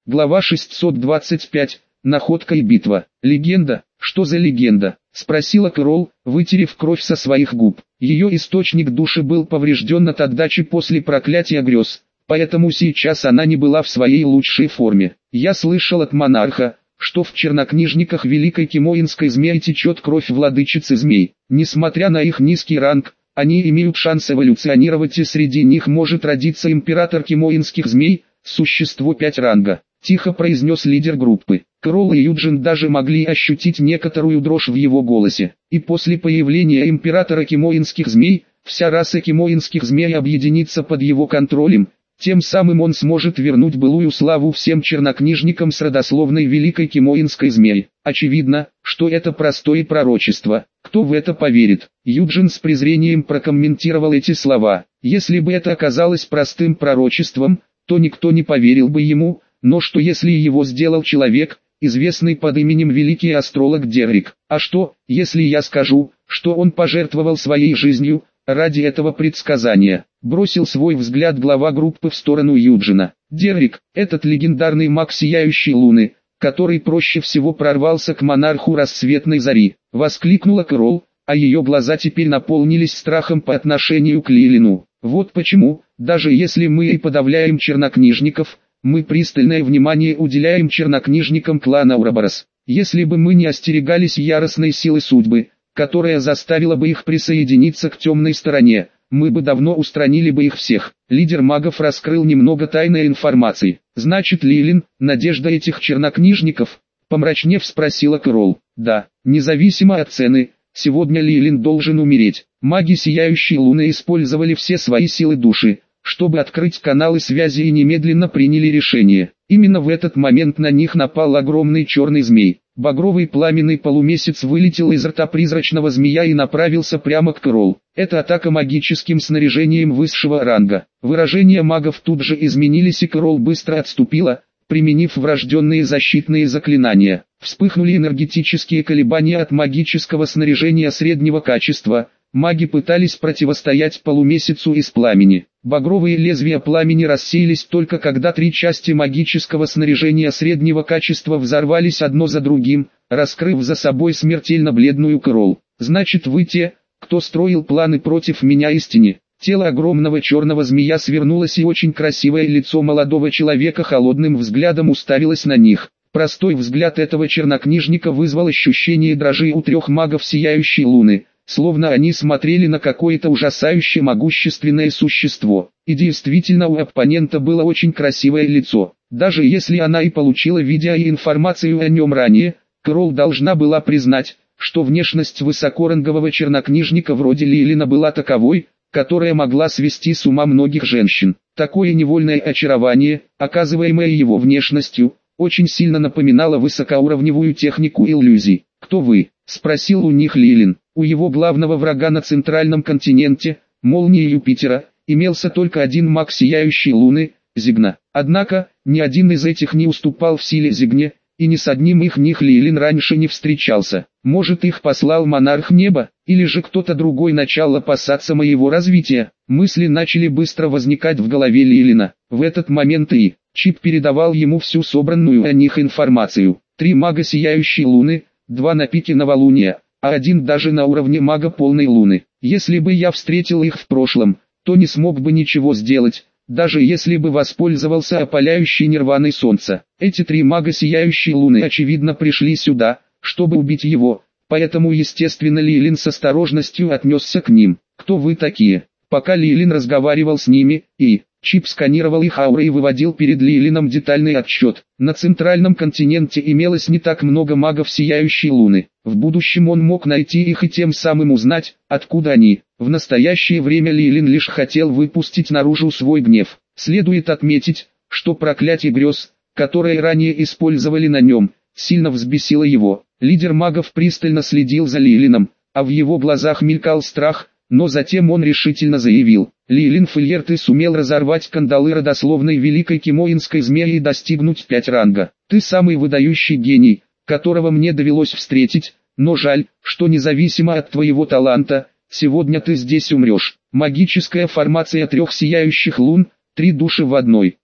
Глава 625. Находка и битва. Легенда? Что за легенда? Спросила Кэрол, вытерев кровь со своих губ. Ее источник души был поврежден от отдачи после проклятия грез, поэтому сейчас она не была в своей лучшей форме. Я слышал от монарха, что в чернокнижниках Великой Кимоинской змеи течет кровь владычицы змей. Несмотря на их низкий ранг, они имеют шанс эволюционировать, и среди них может родиться император кимоинских змей, существо 5 ранга. Тихо произнес лидер группы. Кэрол и Юджин даже могли ощутить некоторую дрожь в его голосе. И после появления императора кимоинских змей, вся раса кимоинских змей объединится под его контролем, тем самым он сможет вернуть былую славу всем чернокнижникам с родословной Великой Кимоинской змеи. Очевидно, что это простое пророчество. Кто в это поверит? Юджин с презрением прокомментировал эти слова. Если бы это оказалось простым пророчеством, то никто не поверил бы ему, но что если его сделал человек, известный под именем Великий Астролог Деррик? А что, если я скажу, что он пожертвовал своей жизнью ради этого предсказания? Бросил свой взгляд глава группы в сторону Юджина. Деррик, этот легендарный маг Сияющей Луны, который проще всего прорвался к монарху Рассветной Зари, воскликнула Кэрол, а ее глаза теперь наполнились страхом по отношению к Лилину. Вот почему, даже если мы и подавляем чернокнижников, мы пристальное внимание уделяем чернокнижникам клана Уроборос. Если бы мы не остерегались яростной силы судьбы, которая заставила бы их присоединиться к темной стороне, мы бы давно устранили бы их всех. Лидер магов раскрыл немного тайной информации. Значит, Лилин, надежда этих чернокнижников? Помрачнев спросила Кэрол. Да, независимо от цены, сегодня Лилин должен умереть. Маги Сияющей Луны использовали все свои силы души, чтобы открыть каналы связи, и немедленно приняли решение. Именно в этот момент на них напал огромный черный змей. Багровый пламенный полумесяц вылетел из рта призрачного змея и направился прямо к Кэрол. Это атака магическим снаряжением высшего ранга. Выражения магов тут же изменились, и Кэрол быстро отступила, применив врожденные защитные заклинания. Вспыхнули энергетические колебания от магического снаряжения среднего качества. Маги пытались противостоять полумесяцу из пламени. Багровые лезвия пламени рассеялись только когда 3 части магического снаряжения среднего качества взорвались одно за другим, раскрыв за собой смертельно бледную Кэрол. Значит, вы те, кто строил планы против меня истине. Тело огромного черного змея свернулось, и очень красивое лицо молодого человека холодным взглядом уставилось на них. Простой взгляд этого чернокнижника вызвал ощущение дрожи у 3 магов Сияющей Луны, словно они смотрели на какое-то ужасающе могущественное существо. И действительно, у оппонента было очень красивое лицо. Даже если она и получила видео и информацию о нем ранее, Кэрол должна была признать, что внешность высокорангового чернокнижника вроде Лилина была таковой, которая могла свести с ума многих женщин. Такое невольное очарование, оказываемое его внешностью, очень сильно напоминало высокоуровневую технику иллюзий. «Кто вы?» – спросил у них Лилин. У его главного врага на центральном континенте, молнии Юпитера, имелся только один маг Сияющей Луны, Зигна. Однако, ни один из этих не уступал в силе Зигне, и ни с одним их Лилин раньше не встречался. Может, их послал монарх неба, или же кто-то другой начал опасаться моего развития. Мысли начали быстро возникать в голове Лилина. В этот момент и Чип передавал ему всю собранную о них информацию. 3 мага Сияющей Луны, 2 на пике новолуния, а 1 даже на уровне мага полной луны. Если бы я встретил их в прошлом, то не смог бы ничего сделать, даже если бы воспользовался опаляющей нирваной солнца. Эти 3 мага Сияющей Луны очевидно пришли сюда, чтобы убить его, поэтому естественно Лилин с осторожностью отнесся к ним. «Кто вы такие?» Пока Лилин разговаривал с ними, и Чип сканировал их ауры и выводил перед Лилином детальный отчет. На центральном континенте имелось не так много магов Сияющей Луны. В будущем он мог найти их и тем самым узнать, откуда они. В настоящее время Лилин лишь хотел выпустить наружу свой гнев. Следует отметить, что проклятие грез, которое ранее использовали на нем, сильно взбесило его. Лидер магов пристально следил за Лилином, а в его глазах мелькал страх, но затем он решительно заявил: «Лилин Фильер, ты сумел разорвать кандалы родословной Великой Кимоинской змеи и достигнуть 5 ранга. Ты самый выдающий гений, которого мне довелось встретить, но жаль, что независимо от твоего таланта, сегодня ты здесь умрешь». Магическая формация 3 сияющих лун, 3 души в одной.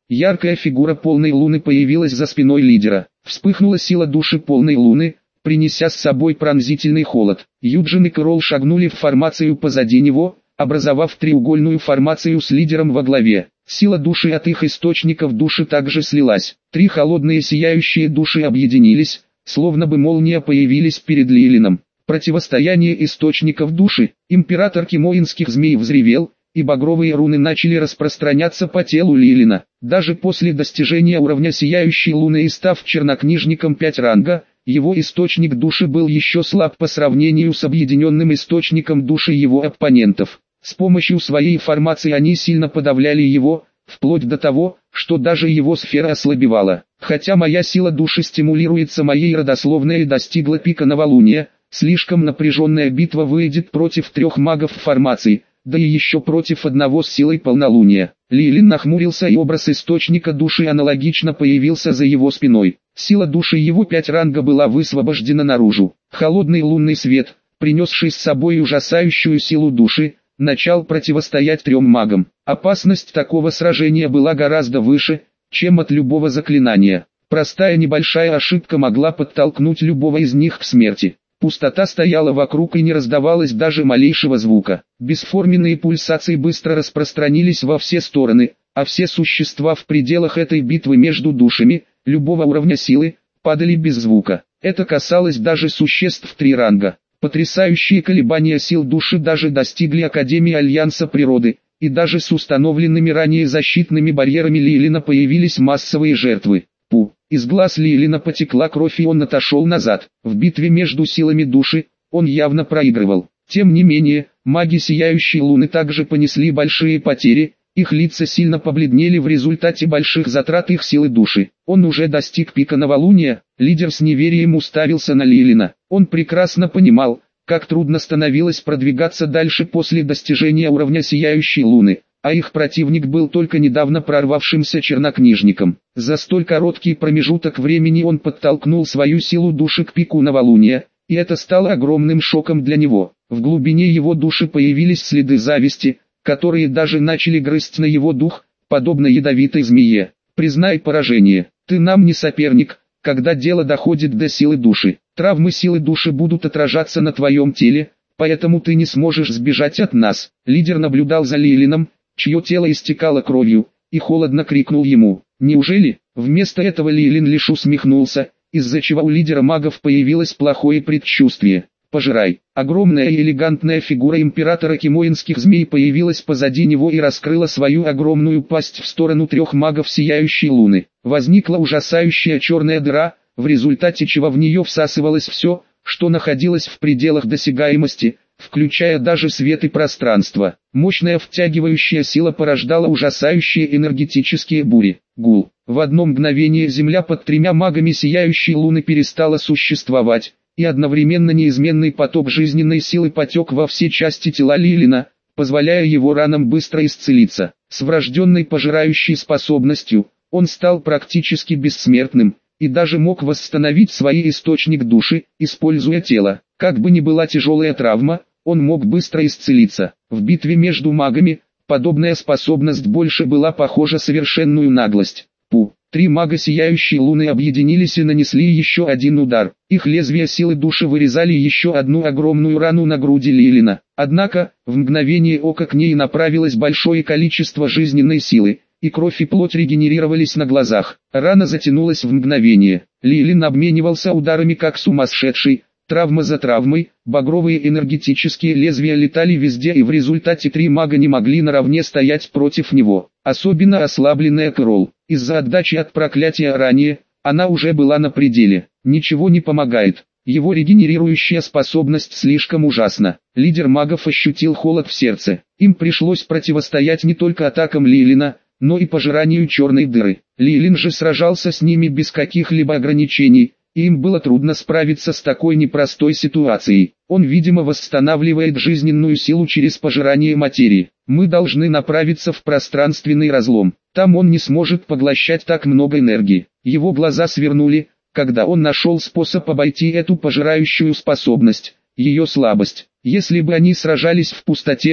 Яркая фигура полной луны появилась за спиной лидера. Вспыхнула сила души полной луны, принеся с собой пронзительный холод. Юджин и Кэрол шагнули в формацию позади него, образовав треугольную формацию с лидером во главе. Сила души от их источников души также слилась. Три холодные сияющие души объединились, словно бы молния появились перед Лилином. Противостояние источников души. Император кимоинских змей взревел, и багровые руны начали распространяться по телу Лилина. Даже после достижения уровня сияющей луны и став чернокнижником 5 ранга, его источник души был еще слаб по сравнению с объединенным источником души его оппонентов. С помощью своей формации они сильно подавляли его, вплоть до того, что даже его сфера ослабевала. Хотя моя сила души стимулируется моей родословной и достигла пика новолуния, слишком напряженная битва выйдет против 3 магов формации, да и еще против одного с силой полнолуния. Лилин нахмурился, и образ источника души аналогично появился за его спиной. Сила души его 5 ранга была высвобождена наружу. Холодный лунный свет, принесший с собой ужасающую силу души, начал противостоять 3 магам. Опасность такого сражения была гораздо выше, чем от любого заклинания. Простая небольшая ошибка могла подтолкнуть любого из них к смерти. Пустота стояла вокруг и не раздавалось даже малейшего звука. Бесформенные пульсации быстро распространились во все стороны, а все существа в пределах этой битвы между душами, любого уровня силы, падали без звука. Это касалось даже существ 3 ранга. Потрясающие колебания сил души даже достигли Академии Альянса Природы, и даже с установленными ранее защитными барьерами Лилина появились массовые жертвы. Из глаз Лилина потекла кровь, и он отошел назад. В битве между силами души, он явно проигрывал. Тем не менее, маги Сияющей Луны также понесли большие потери, их лица сильно побледнели в результате больших затрат их силы души. Он уже достиг пика новолуния, лидер с неверием уставился на Лилина. Он прекрасно понимал, как трудно становилось продвигаться дальше после достижения уровня Сияющей Луны, а их противник был только недавно прорвавшимся чернокнижником. За столь короткий промежуток времени он подтолкнул свою силу души к пику новолуния, и это стало огромным шоком для него. В глубине его души появились следы зависти, которые даже начали грызть на его дух, подобно ядовитой змее. «Признай поражение, ты нам не соперник, когда дело доходит до силы души. Травмы силы души будут отражаться на твоем теле, поэтому ты не сможешь сбежать от нас». Лидер наблюдал за Лилином, чье тело истекало кровью, и холодно крикнул ему: «Неужели?» Вместо этого Лилин лишь усмехнулся, из-за чего у лидера магов появилось плохое предчувствие. «Пожирай». Огромная и элегантная фигура императора кимоинских змей появилась позади него и раскрыла свою огромную пасть в сторону 3 магов Сияющей Луны. Возникла ужасающая черная дыра, в результате чего в нее всасывалось все, что находилось в пределах досягаемости, включая даже свет и пространство. Мощная втягивающая сила порождала ужасающие энергетические бури. Гул. В одно мгновение земля под 3 магами Сияющей Луны перестала существовать, и одновременно неизменный поток жизненной силы потек во все части тела Лилина, позволяя его ранам быстро исцелиться. С врожденной пожирающей способностью, он стал практически бессмертным, и даже мог восстановить свой источник души, используя тело. Как бы ни была тяжелая травма, он мог быстро исцелиться. В битве между магами, подобная способность больше была похожа совершенную наглость. 3 мага Сияющей Луны объединились и нанесли еще один удар. Их лезвия силы души вырезали еще одну огромную рану на груди Лилина. Однако, в мгновение ока к ней направилось большое количество жизненной силы, и кровь и плоть регенерировались на глазах. Рана затянулась в мгновение. Лилин обменивался ударами как сумасшедший. Травма за травмой, багровые энергетические лезвия летали везде, и в результате 3 мага не могли наравне стоять против него. Особенно ослабленная Кэрол. Из-за отдачи от проклятия ранее, она уже была на пределе. Ничего не помогает. Его регенерирующая способность слишком ужасна. Лидер магов ощутил холод в сердце. Им пришлось противостоять не только атакам Лилина, но и пожиранию черной дыры. Лилин же сражался с ними без каких-либо ограничений, и им было трудно справиться с такой непростой ситуацией. Он, видимо, восстанавливает жизненную силу через пожирание материи. Мы должны направиться в пространственный разлом. Там он не сможет поглощать так много энергии. Его глаза свернули, когда он нашел способ обойти эту пожирающую способность, ее слабость. Если бы они сражались в пустоте,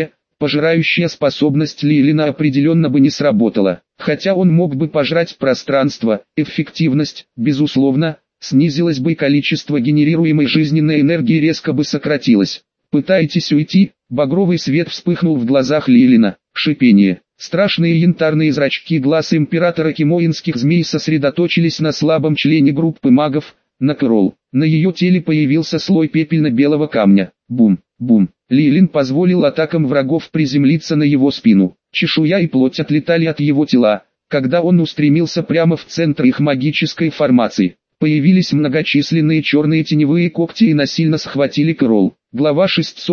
пожирающая способность Лилина определенно бы не сработала. Хотя он мог бы пожрать пространство, эффективность, безусловно, снизилось бы и количество генерируемой жизненной энергии резко бы сократилось. «Пытаетесь уйти?» Багровый свет вспыхнул в глазах Лилина. Шипение. Страшные янтарные зрачки глаз императора кимоинских змей сосредоточились на слабом члене группы магов, на Кэрол. На ее теле появился слой пепельно-белого камня. Бум, бум. Лилин позволил атакам врагов приземлиться на его спину. Чешуя и плоть отлетали от его тела, когда он устремился прямо в центр их магической формации. Появились многочисленные черные теневые когти и насильно схватили Кэрол. Глава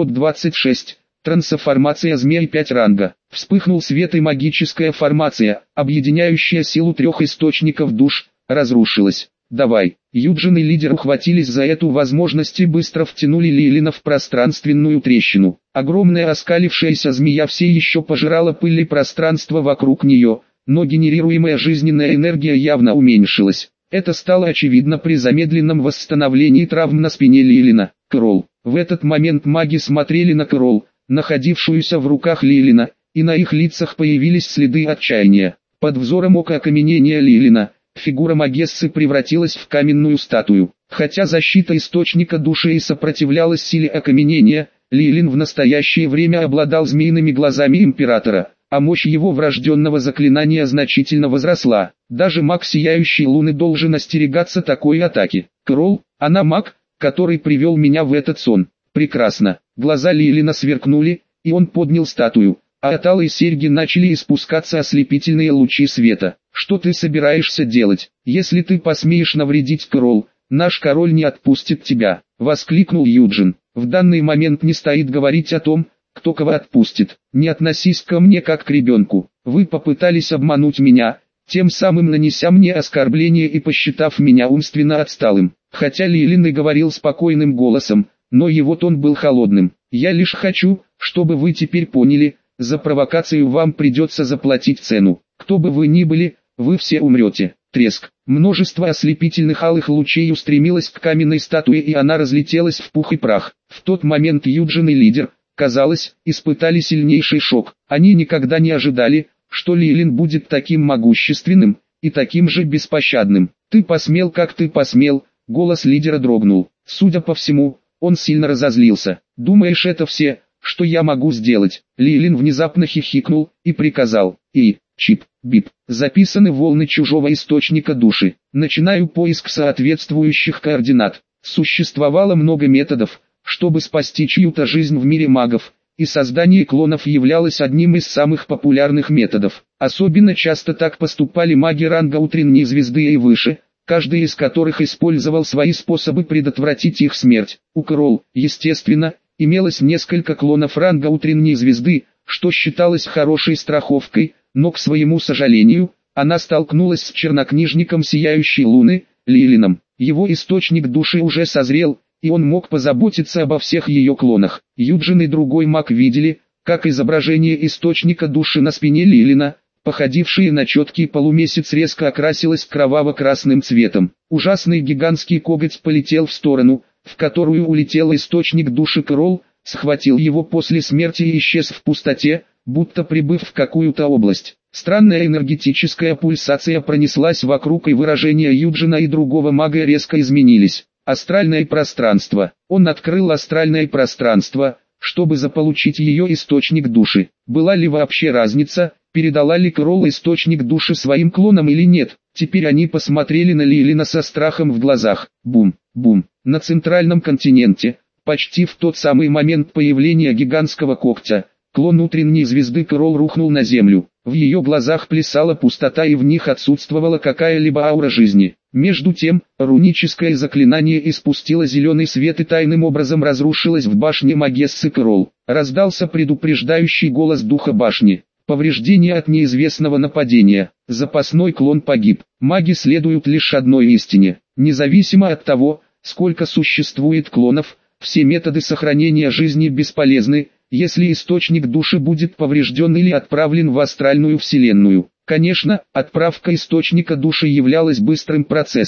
626. Трансформация змей 5 ранга. Вспыхнул свет и магическая формация, объединяющая силу 3 источников душ, разрушилась. «Давай!» Юджин и лидер ухватились за эту возможность и быстро втянули Лилина в пространственную трещину. Огромная оскалившаяся змея все еще пожирала пыль и пространство вокруг нее, но генерируемая жизненная энергия явно уменьшилась. Это стало очевидно при замедленном восстановлении травм на спине Лилина. Кэрол. В этот момент маги смотрели на Кэрол, находившуюся в руках Лилина, и на их лицах появились следы отчаяния. Под взором ока окаменения Лилина, фигура Магессы превратилась в каменную статую. Хотя защита источника души и сопротивлялась силе окаменения, Лилин в настоящее время обладал змеиными глазами императора, а мощь его врожденного заклинания значительно возросла. Даже маг Сияющей Луны должен остерегаться такой атаки. Кэрол, она маг, который привел меня в этот сон. Прекрасно. Глаза Лилина сверкнули, и он поднял статую, а от алой серьги начали испускаться ослепительные лучи света. «Что ты собираешься делать? Если ты посмеешь навредить Кэрол, наш король не отпустит тебя», — воскликнул Юджин. «В данный момент не стоит говорить о том, кто кого отпустит. Не относись ко мне как к ребенку. Вы попытались обмануть меня, тем самым нанеся мне оскорбление и посчитав меня умственно отсталым». Хотя Лилин и говорил спокойным голосом, но его тон был холодным. «Я лишь хочу, чтобы вы теперь поняли, за провокацию вам придется заплатить цену. Кто бы вы ни были, вы все умрете». Треск. Множество ослепительных алых лучей устремилось к каменной статуе, и она разлетелась в пух и прах. В тот момент Юджин и лидер, казалось, испытали сильнейший шок. Они никогда не ожидали, что Лилин будет таким могущественным и таким же беспощадным. «Ты посмел, как ты посмел!» Голос лидера дрогнул. Судя по всему, он сильно разозлился. «Думаешь, это все, что я могу сделать?» Лилин внезапно хихикнул и приказал. Чип, бип. Записаны волны чужого источника души. Начинаю поиск соответствующих координат. Существовало много методов, чтобы спасти чью-то жизнь в мире магов, и создание клонов являлось одним из самых популярных методов. Особенно часто так поступали маги ранга утренней звезды и выше, каждый из которых использовал свои способы предотвратить их смерть. У Кэрол, естественно, имелось несколько клонов ранга утренней звезды, что считалось хорошей страховкой, но, к своему сожалению, она столкнулась с чернокнижником Сияющей Луны, Лилином. Его источник души уже созрел, и он мог позаботиться обо всех ее клонах. Юджин и другой маг видели, как изображение источника души на спине Лилина, походившее на четкий полумесяц, резко окрасилось кроваво-красным цветом. Ужасный гигантский коготь полетел в сторону, в которую улетел источник души Кэрол, схватил его после смерти и исчез в пустоте, будто прибыв в какую-то область. Странная энергетическая пульсация пронеслась вокруг, и выражения Юджина и другого мага резко изменились. Астральное пространство. Он открыл астральное пространство, чтобы заполучить ее источник души. Была ли вообще разница, передала ли Кэрол источник души своим клонам или нет? Теперь они посмотрели на Лилина со страхом в глазах. Бум, бум. На центральном континенте, почти в тот самый момент появления гигантского когтя, клон утренней звезды Кэрол рухнул на землю. В ее глазах плясала пустота, и в них отсутствовала какая-либо аура жизни. Между тем, руническое заклинание испустило зеленый свет и тайным образом разрушилось в башне Магессы Кэрол. Раздался предупреждающий голос духа башни. Повреждение от неизвестного нападения. Запасной клон погиб. Маги следуют лишь одной истине. Независимо от того, сколько существует клонов, все методы сохранения жизни бесполезны, если источник души будет поврежден или отправлен в астральную вселенную. Конечно, отправка источника души являлась быстрым процессом.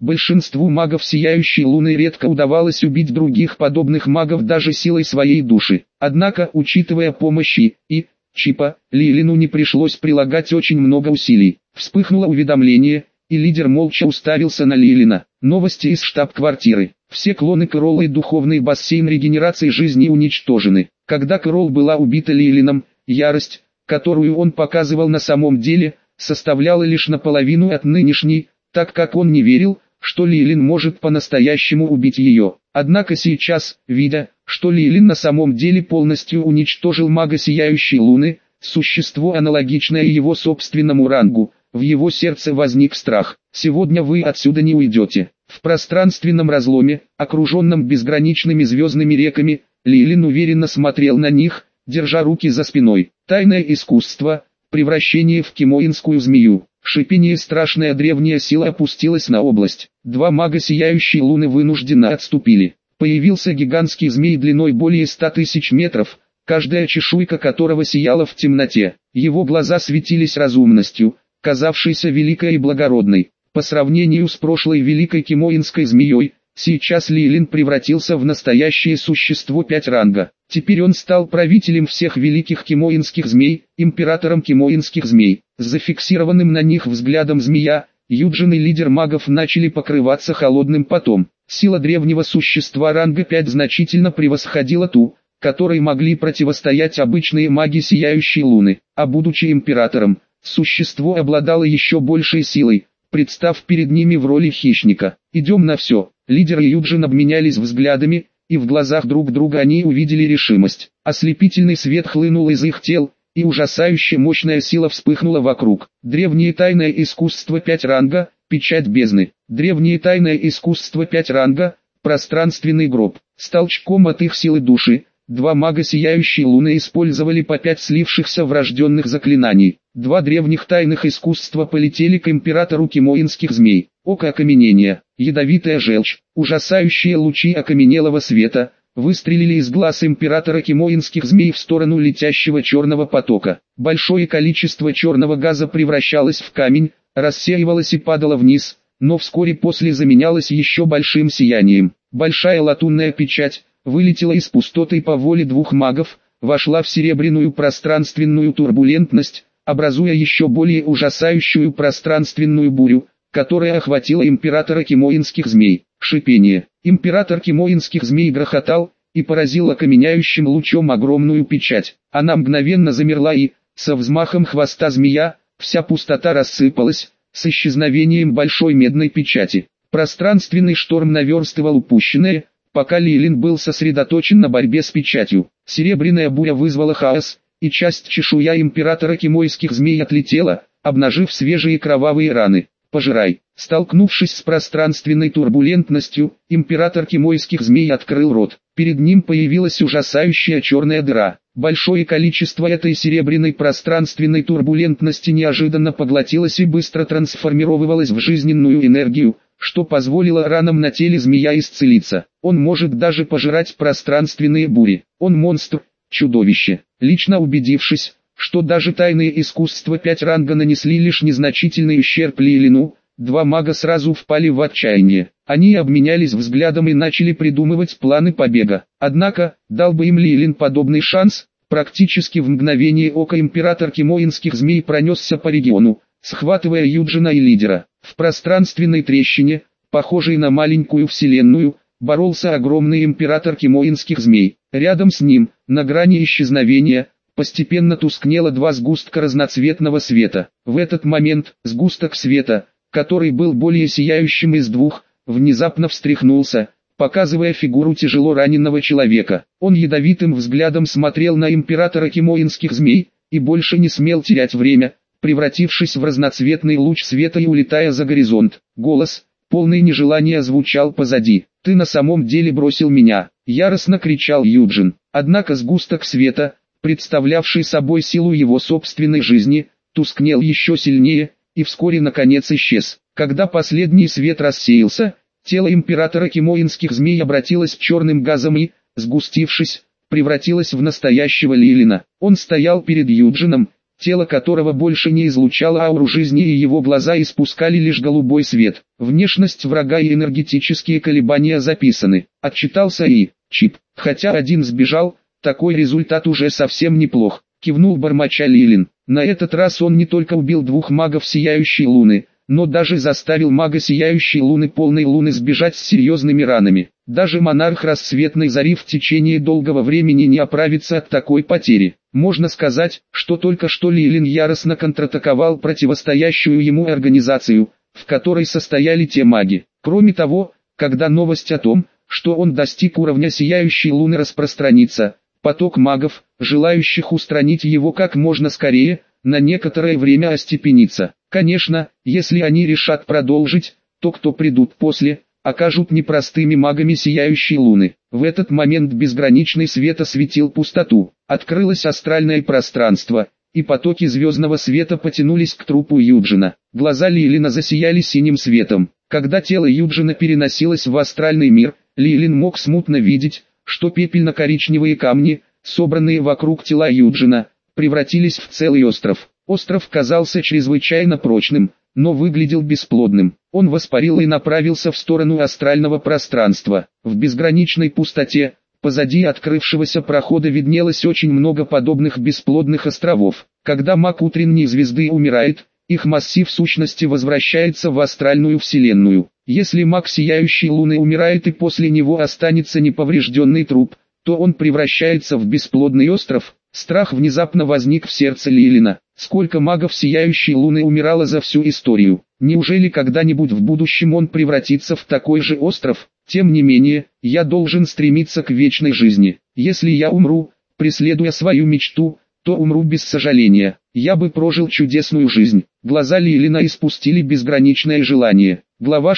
Большинству магов Сияющей Луны редко удавалось убить других подобных магов даже силой своей души. Однако, учитывая помощь и Чипа, Лилину не пришлось прилагать очень много усилий. Вспыхнуло уведомление, и лидер молча уставился на Лилина. Новости из штаб-квартиры. Все клоны Кэрола и духовный бассейн регенерации жизни уничтожены. Когда Кэрол была убита Лилином, ярость, которую он показывал на самом деле, составляла лишь наполовину от нынешней, так как он не верил, что Лилин может по-настоящему убить ее. Однако сейчас, видя, что Лилин на самом деле полностью уничтожил мага Сияющей Луны, существо аналогичное его собственному рангу, в его сердце возник страх. «Сегодня вы отсюда не уйдете». В пространственном разломе, окруженном безграничными звездными реками, Лилин уверенно смотрел на них, держа руки за спиной. Тайное искусство, превращение в кимоинскую змею. Шипение страшная древняя сила опустилась на область. Два мага Сияющей Луны вынужденно отступили. Появился гигантский змей длиной более 100 тысяч метров, каждая чешуйка которого сияла в темноте. Его глаза светились разумностью, казавшейся великой и благородной. По сравнению с прошлой великой кимоинской змеей, сейчас Лилин превратился в настоящее существо 5 ранга. Теперь он стал правителем всех великих кимоинских змей, императором кимоинских змей. С зафиксированным на них взглядом змея, Юджин и лидер магов начали покрываться холодным потом. Сила древнего существа ранга 5 значительно превосходила ту, которой могли противостоять обычные маги Сияющей Луны. А будучи императором, существо обладало еще большей силой, представ перед ними в роли хищника. «Идем на все». Лидер и Юджин обменялись взглядами, и в глазах друг друга они увидели решимость. Ослепительный свет хлынул из их тел, и ужасающая мощная сила вспыхнула вокруг. Древнее тайное искусство 5 ранга, печать бездны. Древнее тайное искусство 5 ранга, пространственный гроб. С толчком от их силы души, два мага Сияющей Луны использовали по 5 слившихся врожденных заклинаний. Два древних тайных искусства полетели к императору кимоинских змей. Око окаменения, ядовитая желчь, ужасающие лучи окаменелого света, выстрелили из глаз императора кимоинских змей в сторону летящего черного потока. Большое количество черного газа превращалось в камень, рассеивалось и падало вниз, но вскоре после заменялось еще большим сиянием. Большая латунная печать вылетела из пустоты по воле двух магов, вошла в серебряную пространственную турбулентность, образуя еще более ужасающую пространственную бурю, которая охватила императора кимоинских змей. Шипение. Император кимоинских змей грохотал и поразил окаменяющим лучом огромную печать. Она мгновенно замерла и, со взмахом хвоста змея, вся пустота рассыпалась, с исчезновением большой медной печати. Пространственный шторм наверстывал упущенное, пока Лилин был сосредоточен на борьбе с печатью. Серебряная буря вызвала хаос, и часть чешуя императора кимоинских змей отлетела, обнажив свежие кровавые раны. «Пожирай». Столкнувшись с пространственной турбулентностью, император кимоинских змей открыл рот. Перед ним появилась ужасающая черная дыра. Большое количество этой серебряной пространственной турбулентности неожиданно поглотилось и быстро трансформировалось в жизненную энергию, что позволило ранам на теле змея исцелиться. Он может даже пожирать пространственные бури. Он монстр, чудовище. Лично убедившись, что даже тайные искусства 5 ранга нанесли лишь незначительный ущерб Лилину, два мага сразу впали в отчаяние. Они обменялись взглядом и начали придумывать планы побега. Однако, дал бы им Лилин подобный шанс, практически в мгновение ока император кимоинских змей пронесся по региону, схватывая Юджина и лидера. В пространственной трещине, похожей на маленькую вселенную, боролся огромный император кимоинских змей. Рядом с ним, на грани исчезновения, постепенно тускнело два сгустка разноцветного света. В этот момент, сгусток света, который был более сияющим из двух, внезапно встряхнулся, показывая фигуру тяжело раненого человека. Он ядовитым взглядом смотрел на императора кимоинских змей, и больше не смел терять время, превратившись в разноцветный луч света и улетая за горизонт. Голос, полный нежелания, звучал позади. «Ты на самом деле бросил меня!» — яростно кричал Юджин. Однако сгусток света, представлявший собой силу его собственной жизни, тускнел еще сильнее, и вскоре наконец исчез. Когда последний свет рассеялся, тело императора кимоинских змей обратилось черным газом и, сгустившись, превратилось в настоящего Лилина. Он стоял перед Юджином, тело которого больше не излучало ауру жизни и его глаза испускали лишь голубой свет. Внешность врага и энергетические колебания записаны. Отчитался и Чип. Хотя один сбежал, такой результат уже совсем неплох, кивнул бормоча Лилин. На этот раз он не только убил 2 магов Сияющей Луны, но даже заставил мага Сияющей Луны Полной Луны сбежать с серьезными ранами. Даже монарх Рассветной Зари в течение долгого времени не оправится от такой потери. Можно сказать, что только что Лилин яростно контратаковал противостоящую ему организацию, в которой состояли те маги. Кроме того, когда новость о том, что он достиг уровня Сияющей Луны распространится, поток магов, желающих устранить его как можно скорее, на некоторое время остепенится. Конечно, если они решат продолжить, то кто придут после, окажут непростыми магами Сияющей Луны. В этот момент безграничный свет осветил пустоту, открылось астральное пространство, и потоки звездного света потянулись к трупу Юджина. Глаза Лилина засияли синим светом. Когда тело Юджина переносилось в астральный мир, Лилин мог смутно видеть, что пепельно-коричневые камни, собранные вокруг тела Юджина, превратились в целый остров. Остров казался чрезвычайно прочным, но выглядел бесплодным. Он воспарил и направился в сторону астрального пространства. В безграничной пустоте, позади открывшегося прохода виднелось очень много подобных бесплодных островов. Когда маг утренней звезды умирает, их массив сущности возвращается в астральную вселенную. Если маг Сияющей Луны умирает и после него останется неповрежденный труп, то он превращается в бесплодный остров. Страх внезапно возник в сердце Лилина. Сколько магов Сияющей Луны умирало за всю историю? Неужели когда-нибудь в будущем он превратится в такой же остров? Тем не менее, я должен стремиться к вечной жизни. Если я умру, преследуя свою мечту, то умру без сожаления. Я бы прожил чудесную жизнь. Глаза Лилина испустили безграничное желание. Глава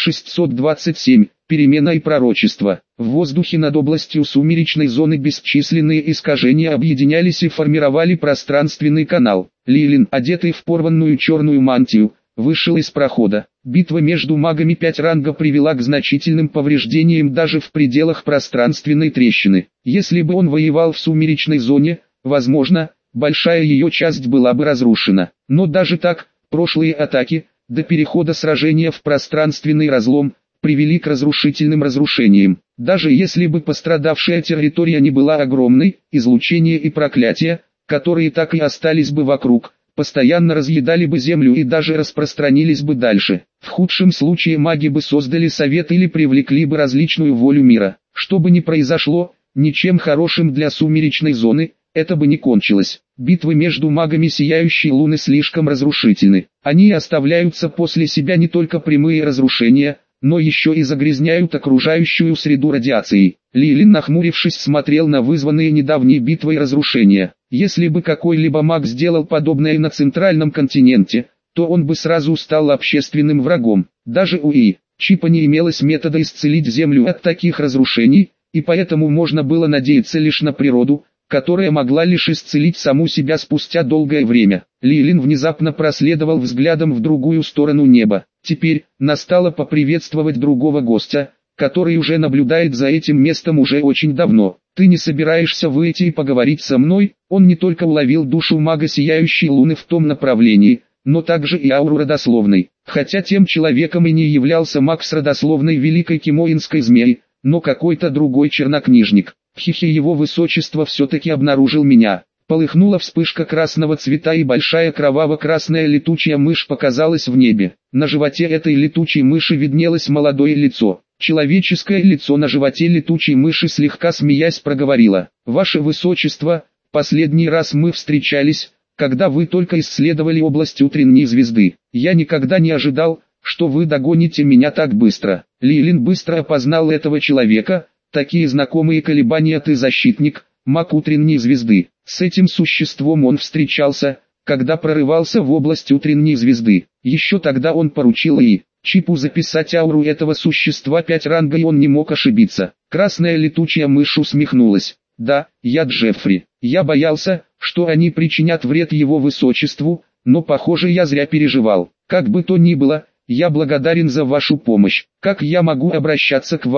627. Перемена и пророчество. В воздухе над областью сумеречной зоны бесчисленные искажения объединялись и формировали пространственный канал. Лилин, одетый в порванную черную мантию, вышел из прохода. Битва между магами 5 ранга привела к значительным повреждениям даже в пределах пространственной трещины. Если бы он воевал в сумеречной зоне, возможно, большая ее часть была бы разрушена. Но даже так, прошлые атаки, до перехода сражения в пространственный разлом, привели к разрушительным разрушениям. Даже если бы пострадавшая территория не была огромной, излучение и проклятия, которые так и остались бы вокруг, постоянно разъедали бы землю и даже распространились бы дальше. В худшем случае маги бы создали совет или привлекли бы различную волю мира. Что бы ни произошло, ничем хорошим для сумеречной зоны, это бы не кончилось. Битвы между магами Сияющей Луны слишком разрушительны. Они оставляются после себя не только прямые разрушения, но еще и загрязняют окружающую среду радиацией. Лилин, нахмурившись, смотрел на вызванные недавней битвой разрушения. Если бы какой-либо маг сделал подобное на центральном континенте, то он бы сразу стал общественным врагом. Даже у Чипа не имелось метода исцелить Землю от таких разрушений, и поэтому можно было надеяться лишь на природу, которая могла лишь исцелить саму себя спустя долгое время. Лилин внезапно проследовал взглядом в другую сторону неба. Теперь настало поприветствовать другого гостя, который уже наблюдает за этим местом уже очень давно. «Ты не собираешься выйти и поговорить со мной?» Он не только уловил душу мага Сияющей Луны в том направлении, но также и ауру родословной. Хотя тем человеком и не являлся маг с родословной Великой Кимоинской змеи, но какой-то другой чернокнижник. Хихи, его высочество все-таки обнаружил меня. Полыхнула вспышка красного цвета, и большая кроваво-красная летучая мышь показалась в небе. На животе этой летучей мыши виднелось молодое лицо. Человеческое лицо на животе летучей мыши, слегка смеясь, проговорило: «Ваше высочество, последний раз мы встречались, когда вы только исследовали область утренней звезды. Я никогда не ожидал, что вы догоните меня так быстро». Лилин быстро опознал этого человека. Такие знакомые колебания: «Ты защитник, маг утренней звезды». С этим существом он встречался, когда прорывался в область утренней звезды. Еще тогда он поручил Чипу записать ауру этого существа 5 ранга, и он не мог ошибиться. Красная летучая мышь усмехнулась. «Да, я Джеффри. Я боялся, что они причинят вред его высочеству, но похоже, я зря переживал. Как бы то ни было, я благодарен за вашу помощь. Как я могу обращаться к вам,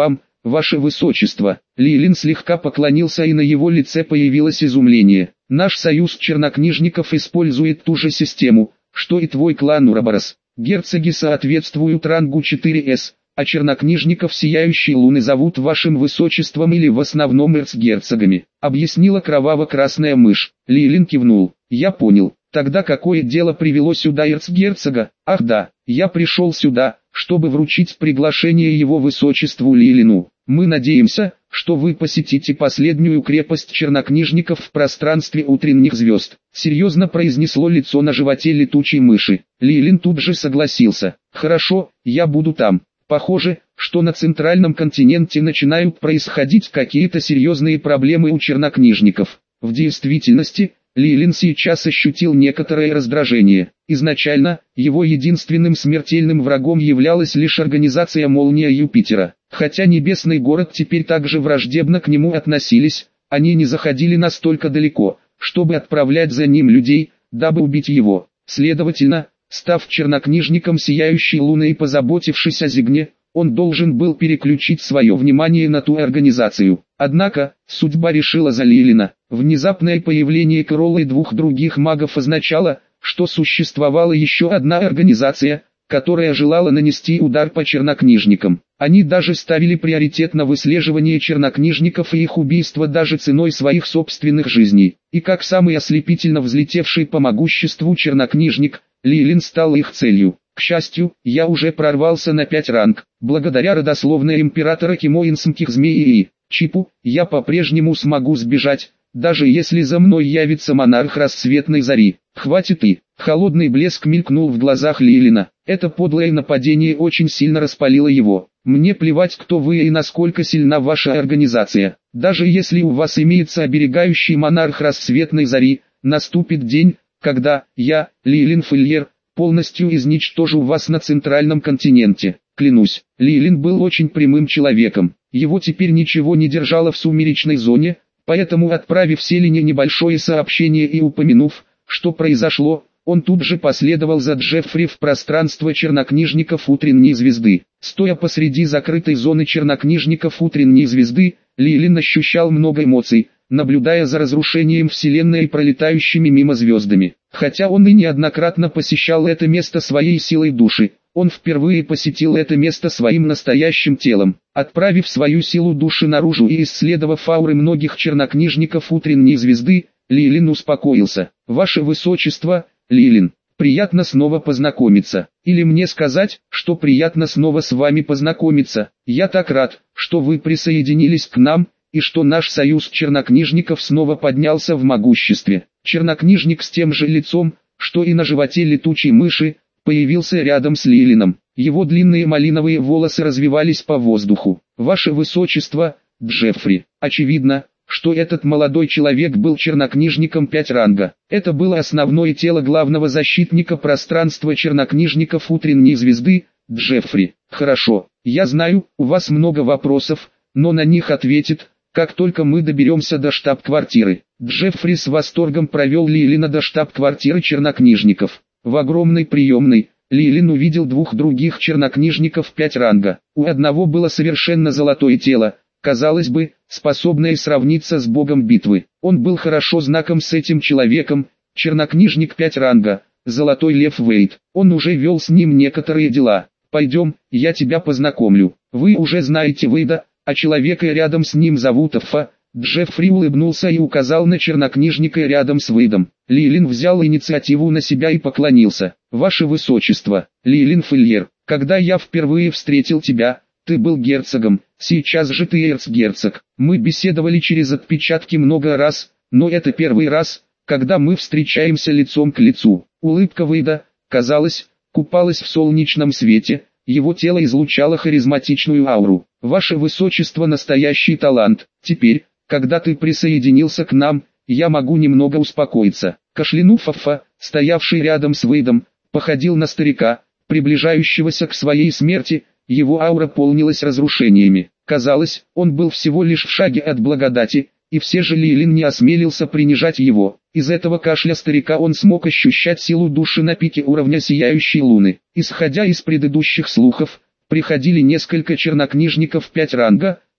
Ваше Высочество. Лилин слегка поклонился, и на его лице появилось изумление. Наш союз чернокнижников использует ту же систему, что и твой клан Ураборос. Герцоги соответствуют рангу 4С, а чернокнижников Сияющей Луны зовут вашим высочеством или в основном эрцгерцогами, объяснила кроваво-красная мышь. Лилин кивнул. Я понял. Тогда какое дело привело сюда эрцгерцога? Ах да, я пришел сюда, чтобы вручить приглашение его высочеству Лилину. Мы надеемся, что вы посетите последнюю крепость чернокнижников в пространстве утренних звезд. Серьезно произнесло лицо на животе летучей мыши. Лилин тут же согласился. Хорошо, я буду там. Похоже, что на центральном континенте начинают происходить какие-то серьезные проблемы у чернокнижников. В действительности, Лилин сейчас ощутил некоторое раздражение. Изначально, его единственным смертельным врагом являлась лишь организация «Молния Юпитера». Хотя Небесный город теперь также враждебно к нему относились, они не заходили настолько далеко, чтобы отправлять за ним людей, дабы убить его. Следовательно, став чернокнижником Сияющей Луны и позаботившись о Зигне, он должен был переключить свое внимание на ту организацию. Однако, судьба решила за Лилина. Внезапное появление Кэрола и двух других магов означало, что существовала еще одна организация, которая желала нанести удар по чернокнижникам. Они даже ставили приоритет на выслеживание чернокнижников и их убийство даже ценой своих собственных жизней. И как самый ослепительно взлетевший по могуществу чернокнижник, Лилин стал их целью. К счастью, я уже прорвался на 5 ранг, благодаря родословной императора Кимоинсмких змей и Чипу, я по-прежнему смогу сбежать, даже если за мной явится монарх рассветной зари. Хватит и... Холодный блеск мелькнул в глазах Лилина. Это подлое нападение очень сильно распалило его. Мне плевать, кто вы и насколько сильна ваша организация. Даже если у вас имеется оберегающий монарх рассветной зари, наступит день, когда я, Лилин Фильер, полностью изничтожу вас на центральном континенте. Клянусь, Лилин был очень прямым человеком. Его теперь ничего не держало в сумеречной зоне, поэтому, отправив Селине небольшое сообщение и упомянув, что произошло, он тут же последовал за Джеффри в пространство чернокнижников утренней звезды. Стоя посреди закрытой зоны чернокнижников утренней звезды, Лилин ощущал много эмоций, наблюдая за разрушением Вселенной и пролетающими мимо звездами. Хотя он и неоднократно посещал это место своей силой души, он впервые посетил это место своим настоящим телом. Отправив свою силу души наружу и исследовав ауры многих чернокнижников утренней звезды, Лилин успокоился. «Ваше Высочество, Лилин, приятно снова познакомиться. Или мне сказать, что приятно снова с вами познакомиться. Я так рад, что вы присоединились к нам, и что наш союз чернокнижников снова поднялся в могуществе». Чернокнижник с тем же лицом, что и на животе летучей мыши, появился рядом с Лилином. Его длинные малиновые волосы развивались по воздуху. «Ваше Высочество, Джеффри, очевидно, что этот молодой человек был чернокнижником 5 ранга. Это было основное тело главного защитника пространства чернокнижников утренней звезды, Джеффри. Хорошо, я знаю, у вас много вопросов, но на них ответит, как только мы доберемся до штаб-квартиры». Джеффри с восторгом провел Лилина до штаб-квартиры чернокнижников. В огромной приемной, Лилин увидел двух других чернокнижников 5 ранга. У одного было совершенно золотое тело, казалось бы, способное сравниться с богом битвы. Он был хорошо знаком с этим человеком, чернокнижник 5 ранга, Золотой Лев Вейд. Он уже вел с ним некоторые дела. «Пойдем, я тебя познакомлю. Вы уже знаете Вейда, а человека рядом с ним зовут Аффа». Джеффри улыбнулся и указал на чернокнижника рядом с Вейдом. Лилин взял инициативу на себя и поклонился. «Ваше Высочество, Лилин Фильер, когда я впервые встретил тебя, ты был герцогом, сейчас же ты эрцгерцог. Мы беседовали через отпечатки много раз, но это первый раз, когда мы встречаемся лицом к лицу». Улыбка Вейда, казалось, купалась в солнечном свете, его тело излучало харизматичную ауру. «Ваше Высочество, настоящий талант. Теперь, когда ты присоединился к нам, я могу немного успокоиться». Кашлянув, Аффа, стоявший рядом с Вейдом, походил на старика, приближающегося к своей смерти. Его аура полнилась разрушениями. Казалось, он был всего лишь в шаге от благодати, и все же Лилин не осмелился принижать его. Из этого кашля старика он смог ощущать силу души на пике уровня Сияющей Луны. Исходя из предыдущих слухов, приходили несколько чернокнижников 5 ранга,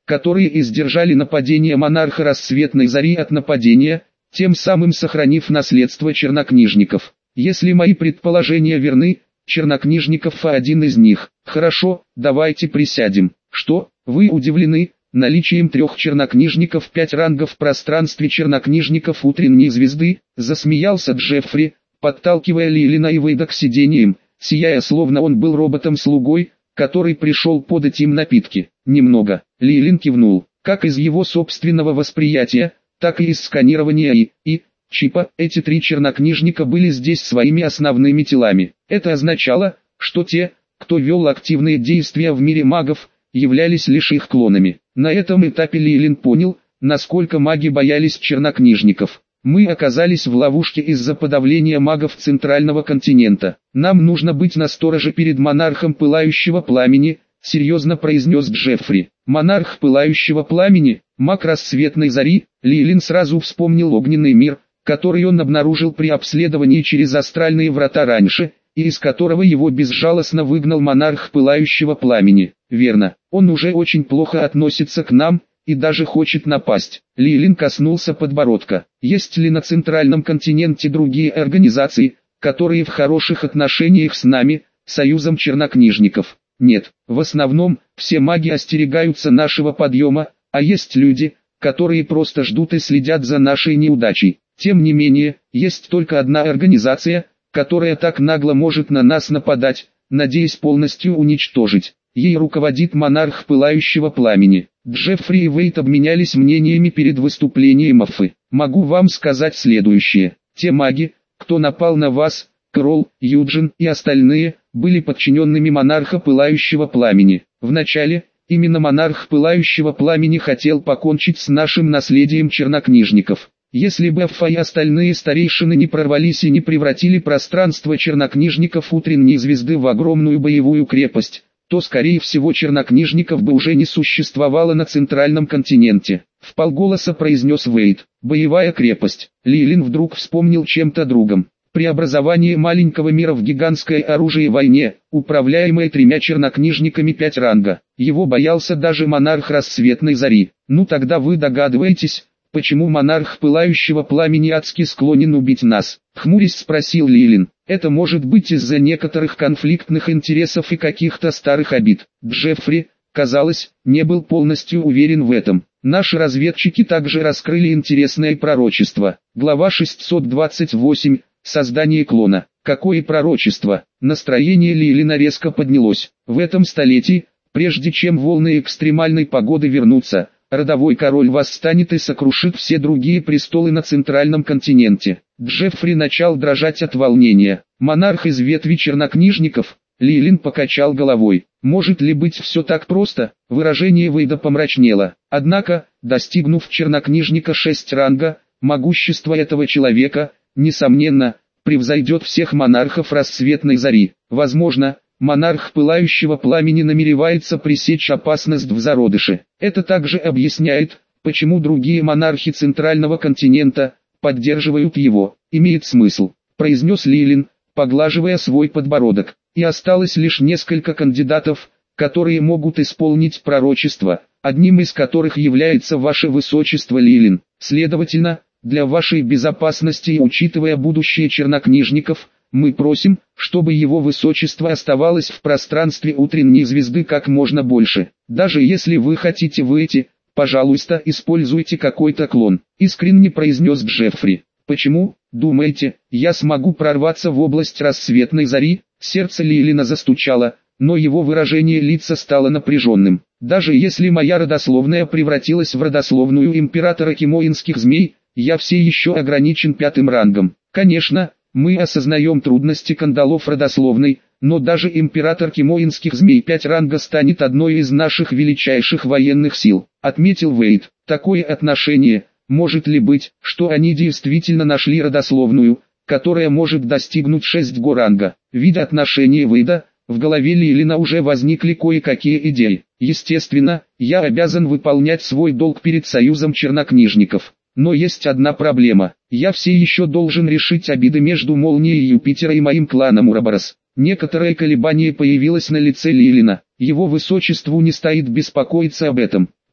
которые издержали нападение монарха Рассветной Зари от нападения, тем самым сохранив наследство чернокнижников. Если мои предположения верны, Чернокнижников один из них. Хорошо, давайте присядем. Что, вы удивлены наличием 3 чернокнижников 5 рангов в пространстве чернокнижников утренней звезды? Засмеялся Джеффри, подталкивая Лилина и Вейда к сиденьям, сияя словно он был роботом-слугой, который пришел подать им напитки. Немного. Лилин кивнул. Как из его собственного восприятия, так и из сканирования и чипа, эти 3 чернокнижника были здесь своими основными телами. Это означало, что те, кто вел активные действия в мире магов, являлись лишь их клонами. На этом этапе Лилин понял, насколько маги боялись чернокнижников. Мы оказались в ловушке из-за подавления магов Центрального континента. Нам нужно быть настороже перед монархом Пылающего Пламени, серьезно произнес Джеффри. Монарх Пылающего Пламени, маг Рассветной Зари. Лилин сразу вспомнил огненный мир, который он обнаружил при обследовании через астральные врата раньше, и из которого его безжалостно выгнал монарх Пылающего Пламени. Верно, он уже очень плохо относится к нам, и даже хочет напасть. Лилин коснулся подбородка. Есть ли на Центральном континенте другие организации, которые в хороших отношениях с нами, Союзом чернокнижников? Нет, в основном, все маги остерегаются нашего подъема, а есть люди, которые просто ждут и следят за нашей неудачей. Тем не менее, есть только одна организация, которая так нагло может на нас нападать, надеясь полностью уничтожить. Ей руководит монарх Пылающего Пламени. Джеффри и Вейд обменялись мнениями перед выступлением Афы. Могу вам сказать следующее. Те маги, кто напал на вас, Кролл, Юджин и остальные, были подчиненными монарха Пылающего Пламени. Вначале, именно монарх Пылающего Пламени хотел покончить с нашим наследием чернокнижников. Если бы Афа и остальные старейшины не прорвались и не превратили пространство чернокнижников утренней звезды в огромную боевую крепость, то скорее всего чернокнижников бы уже не существовало на Центральном континенте. Вполголоса произнес Вейд. Боевая крепость. Лилин вдруг вспомнил чем-то другом. Преобразование маленького мира в гигантское оружие в войне, управляемое 3 чернокнижниками 5 ранга. Его боялся даже монарх Рассветной Зари. Ну тогда вы догадываетесь, почему монарх Пылающего Пламени адски склонен убить нас? Хмурясь спросил Лилин. Это может быть из-за некоторых конфликтных интересов и каких-то старых обид. Джеффри, казалось, не был полностью уверен в этом. Наши разведчики также раскрыли интересное пророчество. Глава 628. Создание клона. Какое пророчество? Настроение Лилина резко поднялось. В этом столетии, прежде чем волны экстремальной погоды вернутся, родовой король восстанет и сокрушит все другие престолы на Центральном континенте. Джеффри начал дрожать от волнения. Монарх из ветви чернокнижников? Лилин покачал головой. Может ли быть все так просто? Выражение Вейда помрачнело. Однако, достигнув чернокнижника 6 ранга, могущество этого человека, несомненно, превзойдет всех монархов Рассветной Зари. Возможно, монарх Пылающего Пламени намеревается пресечь опасность в зародыше. Это также объясняет, почему другие монархи Центрального континента поддерживают его. Имеет смысл, произнес Лилин, поглаживая свой подбородок. И осталось лишь несколько кандидатов, которые могут исполнить пророчество, одним из которых является ваше высочество Лилин. Следовательно, для вашей безопасности и учитывая будущее чернокнижников, мы просим, чтобы его высочество оставалось в пространстве утренней звезды как можно больше. Даже если вы хотите выйти, пожалуйста, используйте какой-то клон. Искренне произнес Джеффри. Почему, думаете, я смогу прорваться в область Рассветной Зари? Сердце Лилина застучало, но его выражение лица стало напряженным. Даже если моя родословная превратилась в родословную императора кимоинских змей, я все еще ограничен 5-м рангом. Конечно, мы осознаем трудности кандалов родословной, но даже император кимоинских змей 5 ранга станет одной из наших величайших военных сил, отметил Вейд. Такое отношение, может ли быть, что они действительно нашли родословную, которая может достигнуть 6-го ранга? Видя отношение Вейда, в голове Лилина уже возникли кое-какие идеи. Естественно, я обязан выполнять свой долг перед Союзом чернокнижников. Но есть одна проблема. Я все еще должен решить обиды между Молнией Юпитера и моим кланом Ураборос. Некоторое колебание появилось на лице Лилина. Его высочеству не стоит беспокоиться об этом.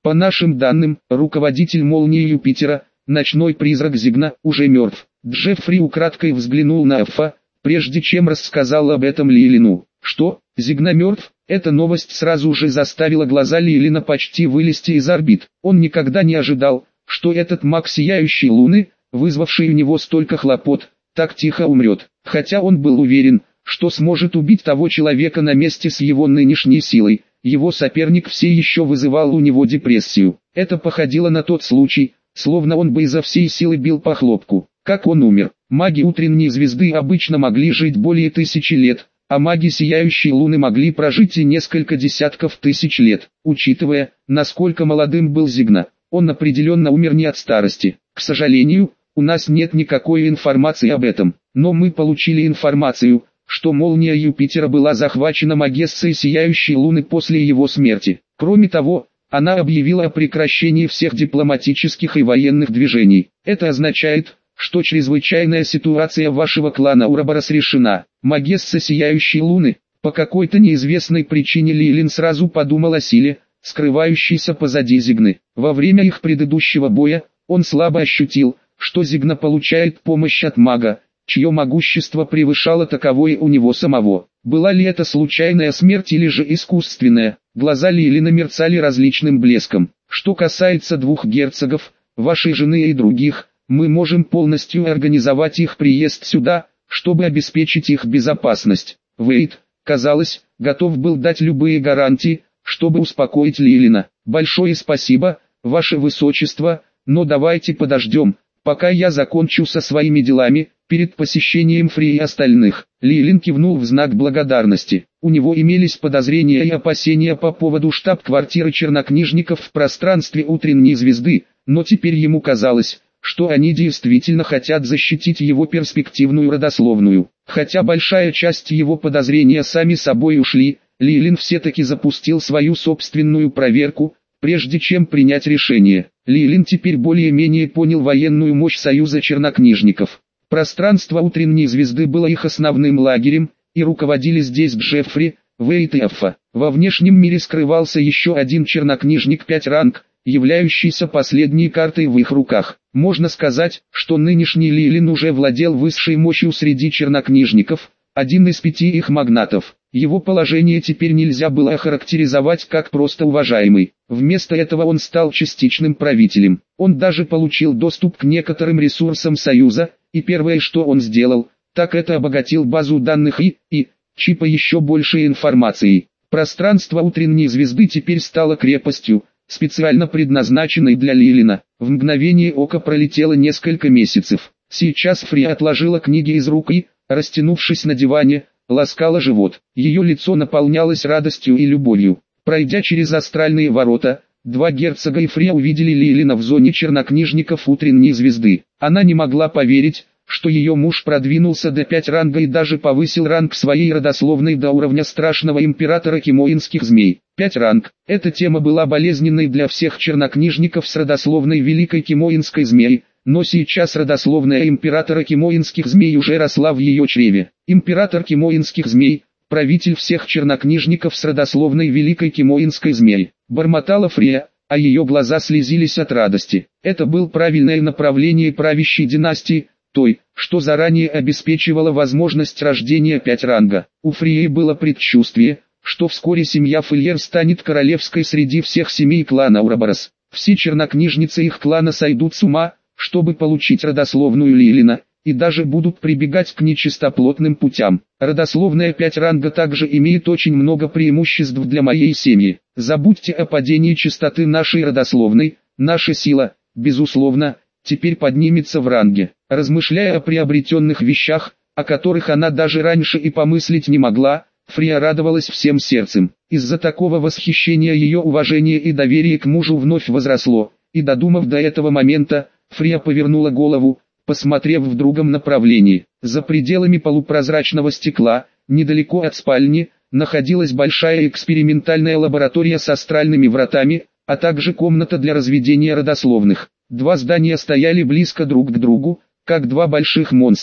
По нашим данным, руководитель молнии Юпитера, ночной призрак Зигна, уже мертв. Джеффри украдкой взглянул на Эффа, прежде чем рассказал об этом Лилину. Что, Зигна мертв? Эта новость сразу же заставила глаза Лилина почти вылезти из орбит. Он никогда не ожидал, что этот маг Сияющей Луны, вызвавший у него столько хлопот, так тихо умрет. Хотя он был уверен, что сможет убить того человека на месте с его нынешней силой, его соперник все еще вызывал у него депрессию. Это походило на тот случай, словно он бы изо всей силы бил по хлопку. Как он умер? Маги утренней звезды обычно могли жить более 1000 лет, а маги Сияющей Луны могли прожить и несколько десятков тысяч лет. Учитывая, насколько молодым был Зигна, он определенно умер не от старости. К сожалению, у нас нет никакой информации об этом, но мы получили информацию, что молния Юпитера была захвачена Магессой Сияющей Луны после его смерти. Кроме того, она объявила о прекращении всех дипломатических и военных движений. Это означает, что чрезвычайная ситуация вашего клана Ураборос решена. Магесса Сияющей Луны, по какой-то неизвестной причине Лилин сразу подумал о силе, скрывающейся позади Зигны. Во время их предыдущего боя, он слабо ощутил, что Зигна получает помощь от мага, чье могущество превышало таковое у него самого. Была ли это случайная смерть или же искусственная? Глаза Лилина мерцали различным блеском. Что касается двух герцогов, вашей жены и других, мы можем полностью организовать их приезд сюда, чтобы обеспечить их безопасность. Вейд, казалось, готов был дать любые гарантии, чтобы успокоить Лилина. Большое спасибо, ваше высочество, но давайте подождем, пока я закончу со своими делами, перед посещением Фри и остальных. Лилин кивнул в знак благодарности. У него имелись подозрения и опасения по поводу штаб-квартиры чернокнижников в пространстве утренней звезды, но теперь ему казалось, что они действительно хотят защитить его перспективную родословную. Хотя большая часть его подозрения сами собой ушли, Лилин все-таки запустил свою собственную проверку, прежде чем принять решение. Лилин теперь более-менее понял военную мощь Союза чернокнижников. Пространство утренней звезды было их основным лагерем, и руководили здесь Джеффри, Вейт и Эффа. Во внешнем мире скрывался еще один чернокнижник 5 ранг, являющийся последней картой в их руках. Можно сказать, что нынешний Лилин уже владел высшей мощью среди чернокнижников, один из 5 их магнатов. Его положение теперь нельзя было охарактеризовать как просто уважаемый. Вместо этого он стал частичным правителем. Он даже получил доступ к некоторым ресурсам Союза, и первое, что он сделал, так это обогатил базу данных и чипа еще большей информацией. Пространство утренней звезды теперь стало крепостью, специально предназначенной для Лилина. В мгновение ока пролетело несколько месяцев. Сейчас Фри отложила книги из рук и, растянувшись на диване, ласкала живот. Ее лицо наполнялось радостью и любовью. Пройдя через астральные ворота, два герцога и Фри увидели Лилина в зоне чернокнижников утренней звезды. Она не могла поверить, что ее муж продвинулся до 5 ранга и даже повысил ранг своей родословной до уровня страшного императора кимоинских змей. 5 ранг. Эта тема была болезненной для всех чернокнижников с родословной великой кимоинской змеи, но сейчас родословная императора кимоинских змей уже росла в ее чреве. Император кимоинских змей, правитель всех чернокнижников с родословной великой кимоинской змеи. Бормотала Фрия, а ее глаза слезились от радости. Это было правильное направление правящей династии, той, что заранее обеспечивало возможность рождения 5 ранга. У Фрии было предчувствие, что вскоре семья Фильер станет королевской среди всех семей клана Ураборос. Все чернокнижницы их клана сойдут с ума, чтобы получить родословную Лилина, и даже будут прибегать к нечистоплотным путям. Родословная 5 ранга также имеет очень много преимуществ для моей семьи. Забудьте о падении чистоты нашей родословной, наша сила, безусловно, теперь поднимется в ранге. Размышляя о приобретенных вещах, о которых она даже раньше и помыслить не могла, Фрия радовалась всем сердцем. Из-за такого восхищения ее уважение и доверие к мужу вновь возросло, и додумав до этого момента, Фрия повернула голову, посмотрев в другом направлении. За пределами полупрозрачного стекла, недалеко от спальни, находилась большая экспериментальная лаборатория с астральными вратами, а также комната для разведения родословных. Два здания стояли близко друг к другу, как два больших монстра,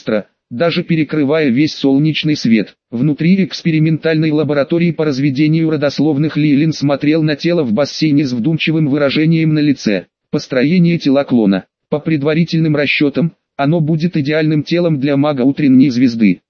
даже перекрывая весь солнечный свет. Внутри экспериментальной лаборатории по разведению родословных Лилин смотрел на тело в бассейне с вдумчивым выражением на лице. Построение тела клона. По предварительным расчетам, оно будет идеальным телом для мага утренней звезды.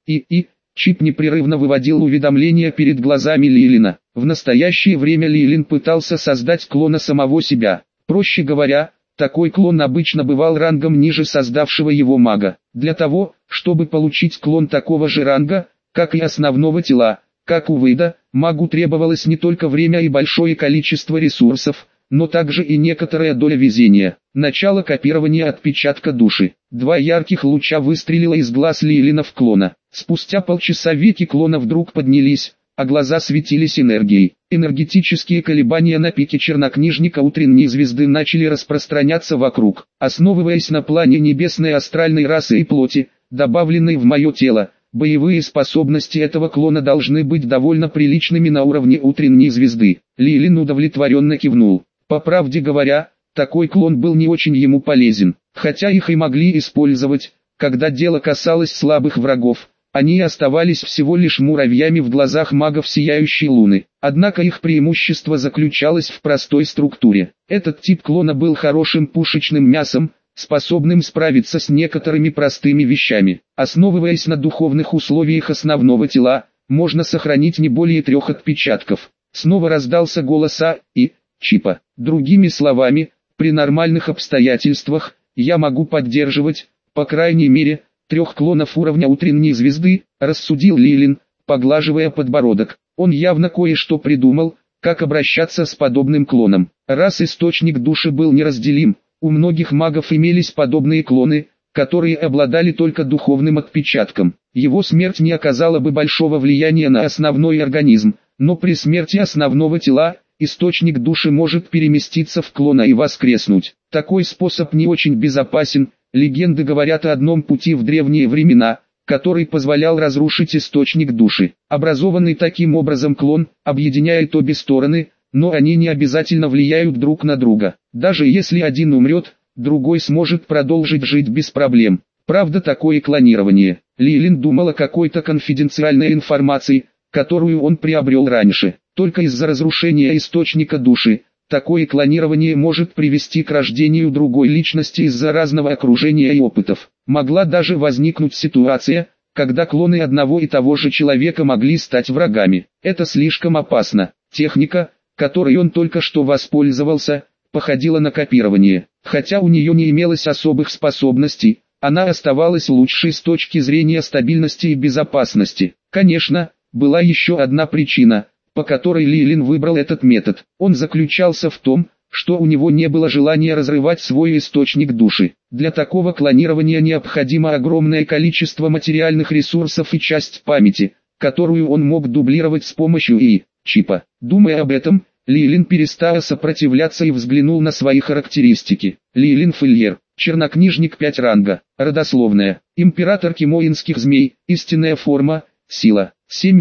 Чип непрерывно выводил уведомления перед глазами Лилина. В настоящее время Лилин пытался создать клона самого себя. Проще говоря, такой клон обычно бывал рангом ниже создавшего его мага. Для того, чтобы получить клон такого же ранга, как и основного тела, как у Вейда, магу требовалось не только время и большое количество ресурсов, но также и некоторая доля везения. Начало копирования отпечатка души. 2 ярких луча выстрелило из глаз Лилина в клона. Спустя полчаса веки клона вдруг поднялись, а глаза светились энергией. Энергетические колебания на пике чернокнижника утренней звезды начали распространяться вокруг. Основываясь на плане небесной астральной расы и плоти, добавленной в мое тело, боевые способности этого клона должны быть довольно приличными на уровне утренней звезды. Лилин удовлетворенно кивнул. По правде говоря, такой клон был не очень ему полезен, хотя их и могли использовать, когда дело касалось слабых врагов. Они оставались всего лишь муравьями в глазах магов Сияющей Луны. Однако их преимущество заключалось в простой структуре. Этот тип клона был хорошим пушечным мясом, способным справиться с некоторыми простыми вещами. Основываясь на духовных условиях основного тела, можно сохранить не более 3 отпечатков. Снова раздался голос Чипа. Другими словами, при нормальных обстоятельствах, я могу поддерживать, по крайней мере, 3 клонов уровня утренней звезды, рассудил Лилин, поглаживая подбородок. Он явно кое-что придумал, как обращаться с подобным клоном. Раз источник души был неразделим, у многих магов имелись подобные клоны, которые обладали только духовным отпечатком. Его смерть не оказала бы большого влияния на основной организм, но при смерти основного тела, источник души может переместиться в клона и воскреснуть. Такой способ не очень безопасен. Легенды говорят о одном пути в древние времена, который позволял разрушить источник души. Образованный таким образом клон объединяет обе стороны, но они не обязательно влияют друг на друга. Даже если один умрет, другой сможет продолжить жить без проблем. Правда, такое клонирование. Лилин думал о какой-то конфиденциальной информации, которую он приобрел раньше. Только из-за разрушения источника души, такое клонирование может привести к рождению другой личности из-за разного окружения и опытов. Могла даже возникнуть ситуация, когда клоны одного и того же человека могли стать врагами. Это слишком опасно. Техника, которой он только что воспользовался, походила на копирование. Хотя у нее не имелось особых способностей, она оставалась лучшей с точки зрения стабильности и безопасности. Конечно, была еще одна причина, по которой Лилин выбрал этот метод. Он заключался в том, что у него не было желания разрывать свой источник души. Для такого клонирования необходимо огромное количество материальных ресурсов и часть памяти, которую он мог дублировать с помощью чипа. Думая об этом, Лилин перестал сопротивляться и взглянул на свои характеристики. Лилин Фильер, чернокнижник 5 ранга, родословная, император кимоинских змей, истинная форма, сила,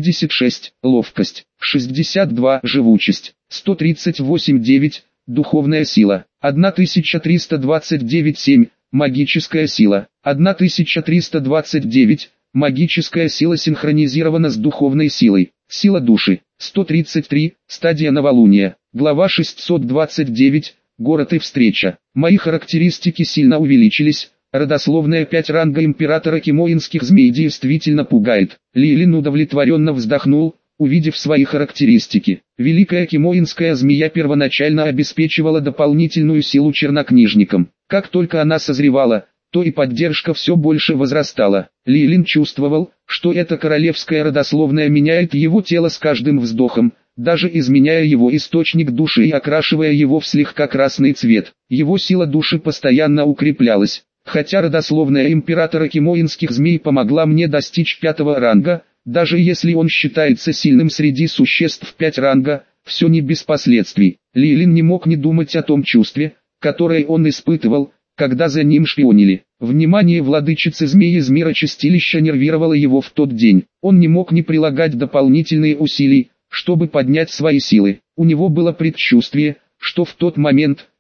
76, ловкость, 62, живучесть, 138,9, духовная сила, 1329,7, магическая сила, 1329, магическая сила синхронизирована с духовной силой, сила души, 133, стадия новолуния, глава 629, город и встреча. Мои характеристики сильно увеличились. Родословная 5 ранга императора кимоинских змей действительно пугает. Лилин удовлетворенно вздохнул, увидев свои характеристики. Великая кимоинская змея первоначально обеспечивала дополнительную силу чернокнижникам. Как только она созревала, то и поддержка все больше возрастала. Лилин чувствовал, что эта королевская родословная меняет его тело с каждым вздохом, даже изменяя его источник души и окрашивая его в слегка красный цвет. Его сила души постоянно укреплялась. Хотя родословная императора кимоинских змей помогла мне достичь 5 ранга, даже если он считается сильным среди существ 5 ранга, все не без последствий. Лилин не мог не думать о том чувстве, которое он испытывал, когда за ним шпионили. Внимание владычицы змей из мира чистилища нервировало его в тот день. Он не мог не прилагать дополнительные усилий, чтобы поднять свои силы. У него было предчувствие, что в тот момент,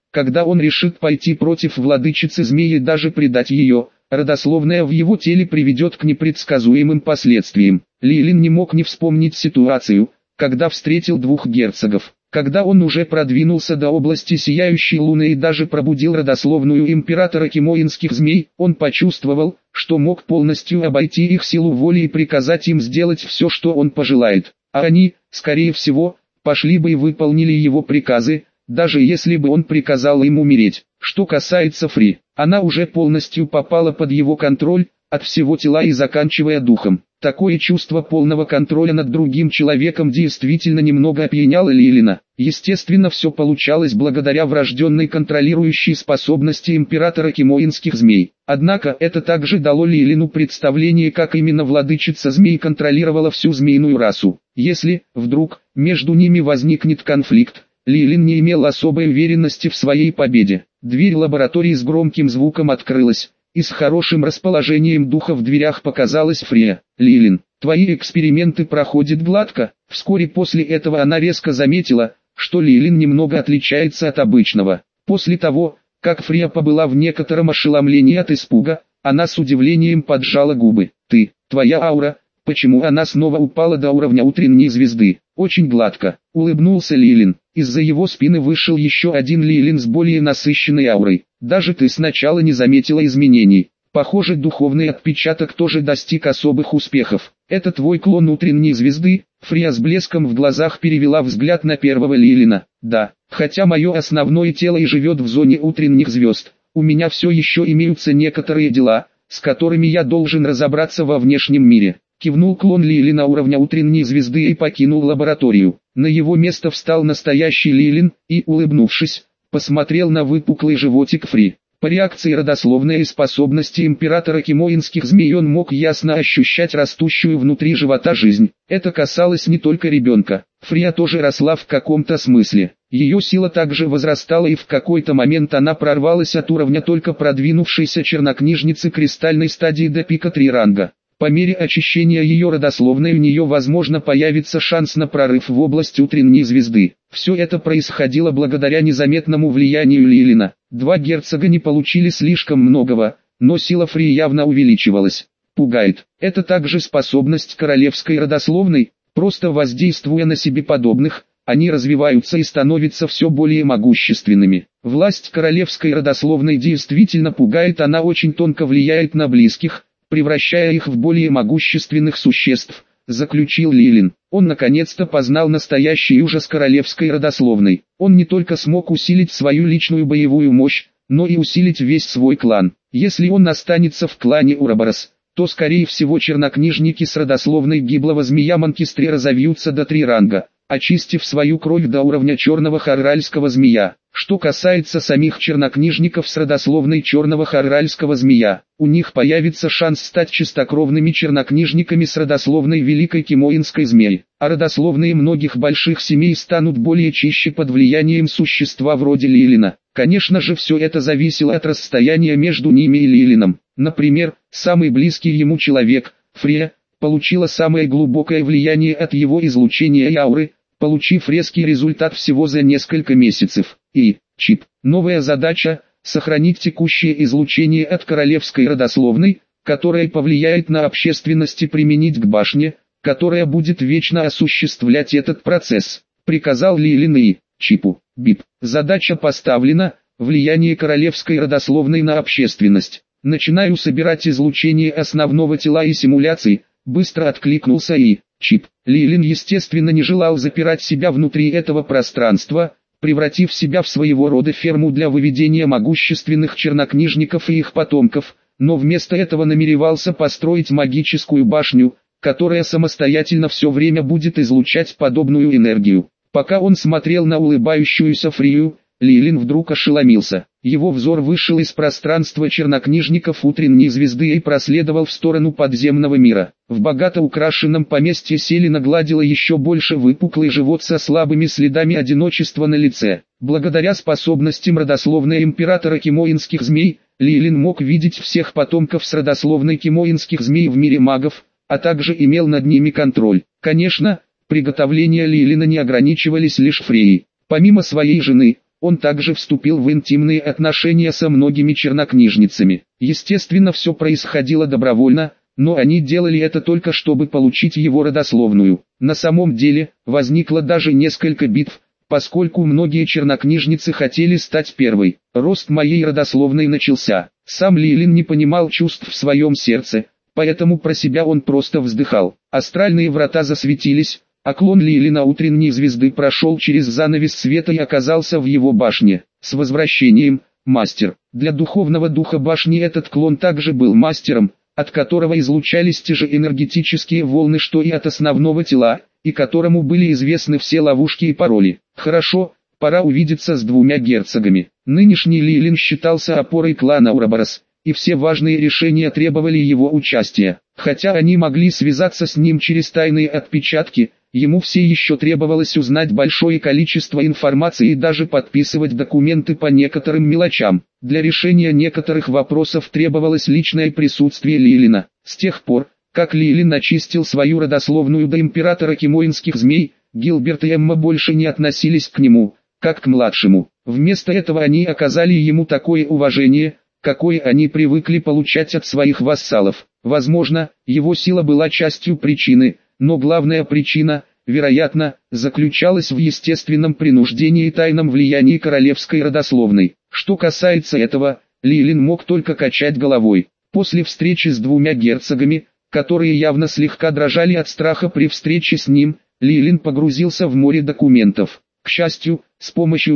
Когда он решит пойти против владычицы змеи и даже предать ее, родословная в его теле приведет к непредсказуемым последствиям. Лилин не мог не вспомнить ситуацию, когда встретил двух герцогов. Когда он уже продвинулся до области Сияющей Луны и даже пробудил родословную императора кимоинских змей, он почувствовал, что мог полностью обойти их силу воли и приказать им сделать все, что он пожелает. А они, скорее всего, пошли бы и выполнили его приказы, даже если бы он приказал им умереть. Что касается Фри, она уже полностью попала под его контроль, от всего тела и заканчивая духом. Такое чувство полного контроля над другим человеком действительно немного опьяняло Лилина. Естественно, все получалось благодаря врожденной контролирующей способности императора кимоинских змей. Однако это также дало Лилину представление, как именно владычица змей контролировала всю змеиную расу. Если, вдруг, между ними возникнет конфликт, Лилин не имел особой уверенности в своей победе. Дверь лаборатории с громким звуком открылась, и с хорошим расположением духа в дверях показалась Фрия. «Лилин, твои эксперименты проходят гладко». Вскоре после этого она резко заметила, что Лилин немного отличается от обычного. После того, как Фрия побыла в некотором ошеломлении от испуга, она с удивлением поджала губы. «Твоя аура, почему она снова упала до уровня утренней звезды?» «Очень гладко», — улыбнулся Лилин. Из-за его спины вышел еще один Лилин с более насыщенной аурой. «Даже ты сначала не заметила изменений. Похоже, духовный отпечаток тоже достиг особых успехов. Это твой клон утренней звезды?» Фрия с блеском в глазах перевела взгляд на первого Лилина. «Да, хотя мое основное тело и живет в зоне утренних звезд, у меня все еще имеются некоторые дела, с которыми я должен разобраться во внешнем мире». Кивнул клон Лилина уровня утренней звезды и покинул лабораторию. На его место встал настоящий Лилин и, улыбнувшись, посмотрел на выпуклый животик Фри. По реакции родословной и способности императора кимоинских змей он мог ясно ощущать растущую внутри живота жизнь. Это касалось не только ребенка. Фрия тоже росла в каком-то смысле. Ее сила также возрастала, и в какой-то момент она прорвалась от уровня только продвинувшейся чернокнижницы кристальной стадии до пика 3 ранга. По мере очищения ее родословной у нее возможно появится шанс на прорыв в область утренней звезды. Все это происходило благодаря незаметному влиянию Лилина. Два герцога не получили слишком многого, но сила Фри явно увеличивалась. Пугает. Это также способность королевской родословной, просто воздействуя на себе подобных, они развиваются и становятся все более могущественными. Власть королевской родословной действительно пугает, она очень тонко влияет на близких, превращая их в более могущественных существ, заключил Лилин. Он наконец-то познал настоящий ужас королевской родословной. Он не только смог усилить свою личную боевую мощь, но и усилить весь свой клан. Если он останется в клане Ураборос, то скорее всего чернокнижники с родословной гиблого змея Манкистре разовьются до 3 ранга, очистив свою кровь до уровня черного харральского змея. Что касается самих чернокнижников с родословной черного харральского змея, у них появится шанс стать чистокровными чернокнижниками с родословной великой кимоинской змеи, а родословные многих больших семей станут более чище под влиянием существа вроде Лилина. Конечно же, все это зависело от расстояния между ними и Лилином. Например, самый близкий ему человек, Фрия, получила самое глубокое влияние от его излучения и ауры, получив резкий результат всего за несколько месяцев. Чип. Новая задача – сохранить текущее излучение от королевской родословной, которое повлияет на общественность, и применить к башне, которая будет вечно осуществлять этот процесс, приказал Лилин Чипу. Бип. Задача поставлена, влияние королевской родословной на общественность. Начинаю собирать излучение основного тела и симуляций, быстро откликнулся Чип. Лилин естественно не желал запирать себя внутри этого пространства, превратив себя в своего рода ферму для выведения могущественных чернокнижников и их потомков, но вместо этого намеревался построить магическую башню, которая самостоятельно все время будет излучать подобную энергию. Пока он смотрел на улыбающуюся Фрию, Лилин вдруг ошеломился. Его взор вышел из пространства чернокнижников утренней звезды и проследовал в сторону подземного мира. В богато украшенном поместье Селина гладила еще больше выпуклый живот со слабыми следами одиночества на лице. Благодаря способностям родословной императора кимоинских змей, Лилин мог видеть всех потомков с родословной кимоинских змей в мире магов, а также имел над ними контроль. Конечно, приготовления Лилина не ограничивались лишь Фреей. Помимо своей жены, Он также вступил в интимные отношения со многими чернокнижницами. Естественно, все происходило добровольно, но они делали это только чтобы получить его родословную. На самом деле, возникло даже несколько битв, поскольку многие чернокнижницы хотели стать первой. Рост моей родословной начался. Сам Лилин не понимал чувств в своем сердце, поэтому про себя он просто вздыхал. Астральные врата засветились, а клон Лилина утренней звезды прошел через занавес света и оказался в его башне. С возвращением, мастер. Для духовного духа башни этот клон также был мастером, от которого излучались те же энергетические волны, что и от основного тела, и которому были известны все ловушки и пароли. Хорошо, пора увидеться с двумя герцогами. Нынешний Лилин считался опорой клана Ураборос, и все важные решения требовали его участия. Хотя они могли связаться с ним через тайные отпечатки, ему все еще требовалось узнать большое количество информации и даже подписывать документы по некоторым мелочам. Для решения некоторых вопросов требовалось личное присутствие Лилина. С тех пор, как Лилин очистил свою родословную до императора кимоинских змей, Гилберт и Эмма больше не относились к нему, как к младшему. Вместо этого они оказали ему такое уважение, какое они привыкли получать от своих вассалов. Возможно, его сила была частью причины, но главная причина, вероятно, заключалась в естественном принуждении и тайном влиянии королевской родословной. Что касается этого, Лилин мог только качать головой. После встречи с двумя герцогами, которые явно слегка дрожали от страха при встрече с ним, Лилин погрузился в море документов. К счастью, с помощью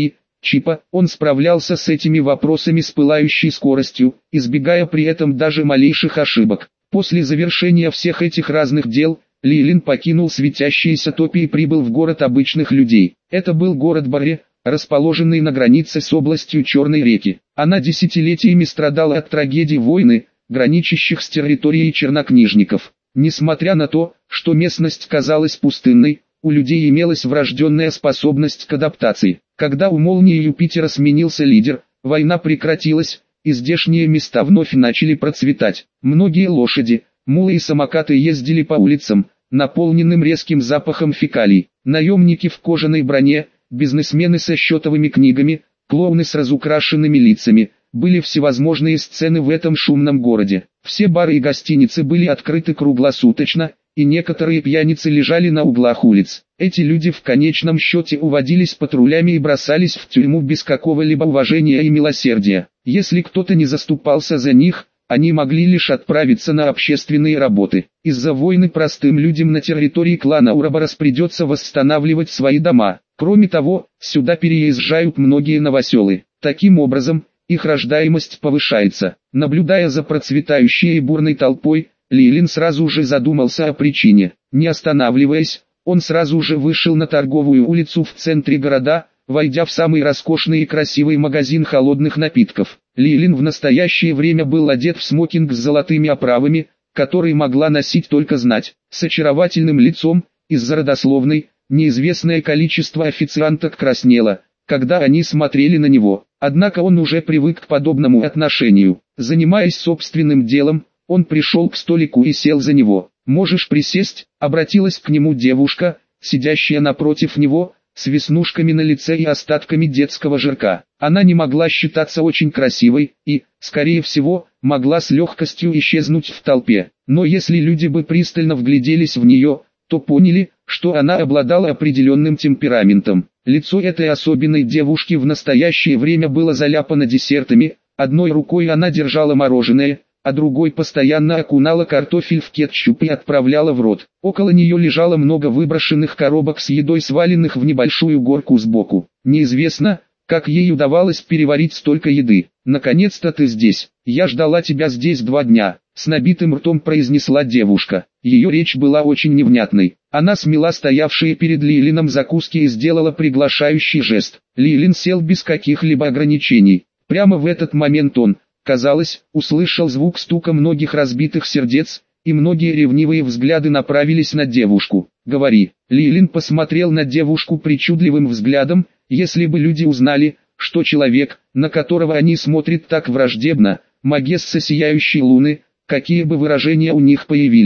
чипа он справлялся с этими вопросами с пылающей скоростью, избегая при этом даже малейших ошибок. После завершения всех этих разных дел, Лилин покинул светящиеся топи и прибыл в город обычных людей. Это был город Барре, расположенный на границе с областью Черной реки. Она десятилетиями страдала от трагедий войны, граничащих с территорией чернокнижников. Несмотря на то, что местность казалась пустынной, у людей имелась врожденная способность к адаптации. Когда у молнии Юпитера сменился лидер, война прекратилась, и здешние места вновь начали процветать. Многие лошади, мулы и самокаты ездили по улицам, наполненным резким запахом фекалий. Наемники в кожаной броне, бизнесмены со счетовыми книгами, клоуны с разукрашенными лицами. Были всевозможные сцены в этом шумном городе. Все бары и гостиницы были открыты круглосуточно, и некоторые пьяницы лежали на углах улиц. Эти люди в конечном счете уводились патрулями и бросались в тюрьму без какого-либо уважения и милосердия. Если кто-то не заступался за них, они могли лишь отправиться на общественные работы. Из-за войны простым людям на территории клана Ураборос придется восстанавливать свои дома. Кроме того, сюда переезжают многие новоселы. Таким образом, их рождаемость повышается. Наблюдая за процветающей и бурной толпой, Лилин сразу же задумался о причине. Не останавливаясь, он сразу же вышел на торговую улицу в центре города, войдя в самый роскошный и красивый магазин холодных напитков. Лилин в настоящее время был одет в смокинг с золотыми оправами, который могла носить только знать. С очаровательным лицом, из-за родословной, неизвестное количество официанток краснело, когда они смотрели на него. Однако он уже привык к подобному отношению. Занимаясь собственным делом, он пришел к столику и сел за него. «Можешь присесть?» — обратилась к нему девушка, сидящая напротив него, с веснушками на лице и остатками детского жирка. Она не могла считаться очень красивой и, скорее всего, могла с легкостью исчезнуть в толпе. Но если люди бы пристально вгляделись в нее, то поняли, что она обладала определенным темпераментом. Лицо этой особенной девушки в настоящее время было заляпано десертами, одной рукой она держала мороженое, а другой постоянно окунала картофель в кетчуп и отправляла в рот. Около нее лежало много выброшенных коробок с едой, сваленных в небольшую горку сбоку. Неизвестно, как ей удавалось переварить столько еды. «Наконец-то ты здесь. Я ждала тебя здесь 2 дня», — с набитым ртом произнесла девушка. Ее речь была очень невнятной. Она смела стоявшие перед Лилином закуски и сделала приглашающий жест. Лилин сел без каких-либо ограничений. Прямо в этот момент он, казалось, услышал звук стука многих разбитых сердец, и многие ревнивые взгляды направились на девушку. «Говори». Лилин посмотрел на девушку причудливым взглядом. Если бы люди узнали, что человек, на которого они смотрят так враждебно, магесса сияющей луны, какие бы выражения у них появились.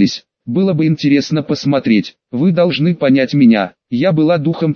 было бы интересно посмотреть. Вы должны понять меня. Я была духом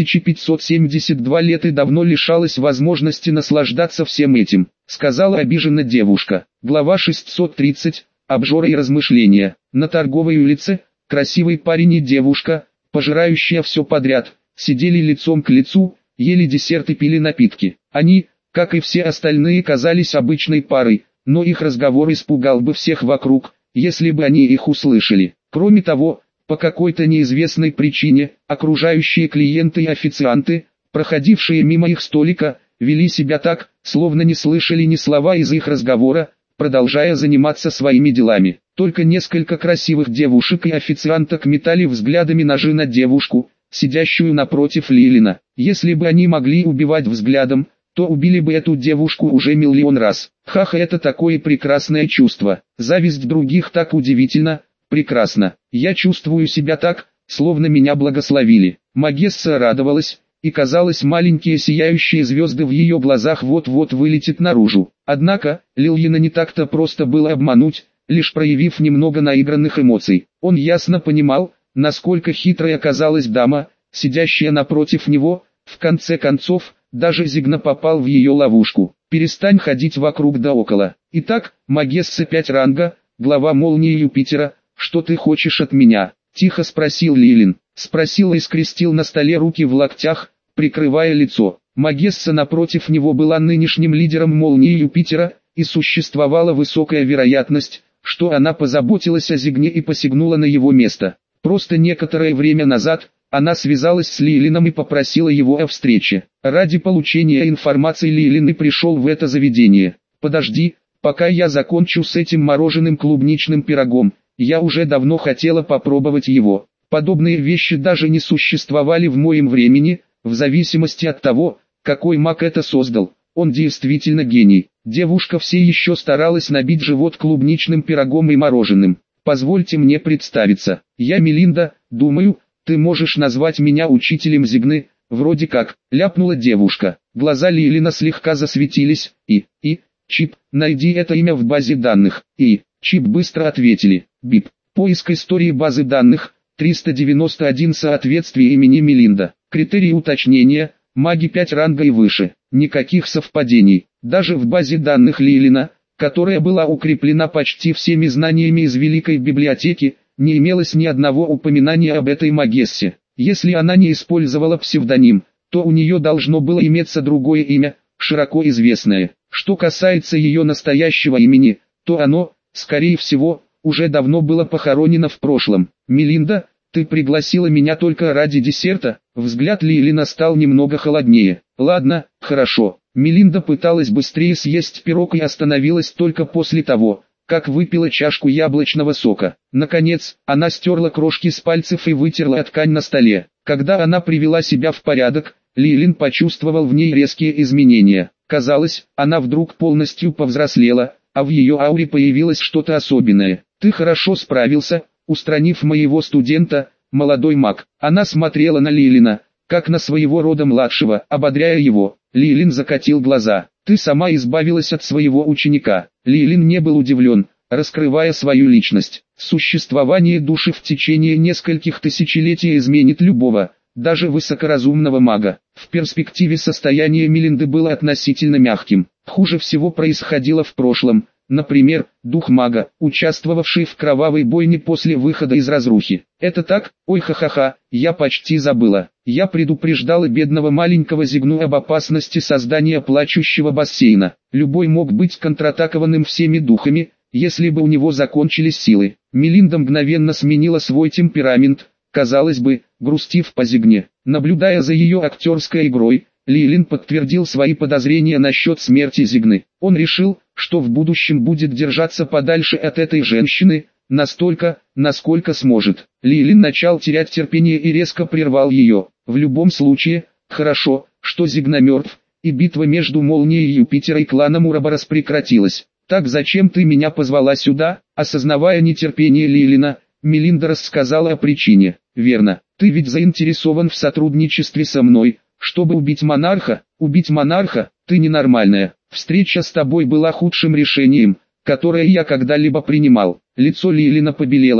3572 лет и давно лишалась возможности наслаждаться всем этим, сказала обиженно девушка. Глава 630. Обжора и размышления. На торговой улице, красивый парень и девушка, пожирающие все подряд, сидели лицом к лицу, ели десерт и пили напитки. Они, как и все остальные, казались обычной парой, но их разговор испугал бы всех вокруг, если бы они их услышали. Кроме того, по какой-то неизвестной причине, окружающие клиенты и официанты, проходившие мимо их столика, вели себя так, словно не слышали ни слова из их разговора, продолжая заниматься своими делами. Только несколько красивых девушек и официанток метали взглядами ножи на девушку, сидящую напротив Лилина. Если бы они могли убивать взглядом, то убили бы эту девушку уже миллион раз. Ха-ха, это такое прекрасное чувство. Зависть других так удивительно, прекрасно. Я чувствую себя так, словно меня благословили. Магесса радовалась, и казалось, маленькие сияющие звезды в ее глазах вот-вот вылетят наружу. Однако, Лилина не так-то просто было обмануть, лишь проявив немного наигранных эмоций. Он ясно понимал, насколько хитрой оказалась дама, сидящая напротив него. В конце концов, даже Зигна попал в ее ловушку. Перестань ходить вокруг да около. Итак, Магесса 5 ранга, глава молнии Юпитера, что ты хочешь от меня? Тихо спросил Лилин. Спросил и скрестил на столе руки в локтях, прикрывая лицо. Магесса напротив него была нынешним лидером молнии Юпитера, и существовала высокая вероятность, что она позаботилась о Зигне и посягнула на его место. Просто некоторое время назад, она связалась с Лилином и попросила его о встрече. Ради получения информации Лилин и пришел в это заведение. Подожди, пока я закончу с этим мороженым клубничным пирогом, я уже давно хотела попробовать его. Подобные вещи даже не существовали в моем времени, в зависимости от того, какой маг это создал. Он действительно гений. Девушка все еще старалась набить живот клубничным пирогом и мороженым. Позвольте мне представиться. Я Мелинда, думаю, ты можешь назвать меня учителем Зигны, вроде как, ляпнула девушка. Глаза Лилина слегка засветились, Чип, найди это имя в базе данных. Чип быстро ответили. Бип, поиск истории базы данных, 391 соответствие имени Мелинда. Критерии уточнения, маги 5 ранга и выше. Никаких совпадений. Даже в базе данных Лилина, которая была укреплена почти всеми знаниями из Великой Библиотеки, не имелось ни одного упоминания об этой Магессе. Если она не использовала псевдоним, то у нее должно было иметься другое имя, широко известное. Что касается ее настоящего имени, то оно, скорее всего, уже давно было похоронено в прошлом. Мелинда, ты пригласила меня только ради десерта? Взгляд Лилина стал немного холоднее. Ладно, хорошо. Мелинда пыталась быстрее съесть пирог и остановилась только после того, как выпила чашку яблочного сока. Наконец, она стерла крошки с пальцев и вытерла ткань на столе. Когда она привела себя в порядок, Лилин почувствовал в ней резкие изменения. Казалось, она вдруг полностью повзрослела, а в ее ауре появилось что-то особенное. Ты хорошо справился, устранив моего студента, молодой маг. Она смотрела на Лилина, как на своего рода младшего, ободряя его. Лилин закатил глаза. Ты сама избавилась от своего ученика. Лилин не был удивлен, раскрывая свою личность. Существование души в течение нескольких тысячелетий изменит любого, даже высокоразумного мага. В перспективе состояние Мелинды было относительно мягким. Хуже всего происходило в прошлом. Например, дух мага, участвовавший в кровавой бойне после выхода из разрухи. Это так? Ой, ха-ха-ха, я почти забыла. Я предупреждала бедного маленького Зигну об опасности создания плачущего бассейна. Любой мог быть контратакованным всеми духами, если бы у него закончились силы. Мелинда мгновенно сменила свой темперамент, казалось бы, грустив по Зигне. Наблюдая за ее актерской игрой, Лилин подтвердил свои подозрения насчет смерти Зигны. Он решил, что в будущем будет держаться подальше от этой женщины, настолько, насколько сможет. Лилин начал терять терпение и резко прервал ее. В любом случае, хорошо, что Зигна мертв, и битва между молнией Юпитера и кланом Ураборос прекратилась. Так зачем ты меня позвала сюда? Осознавая нетерпение Лилина, Мелинда рассказала о причине. Верно, ты ведь заинтересован в сотрудничестве со мной, чтобы убить монарха? Убить монарха? Ты ненормальная. Встреча с тобой была худшим решением, которое я когда-либо принимал. Лицо Лилина побелело,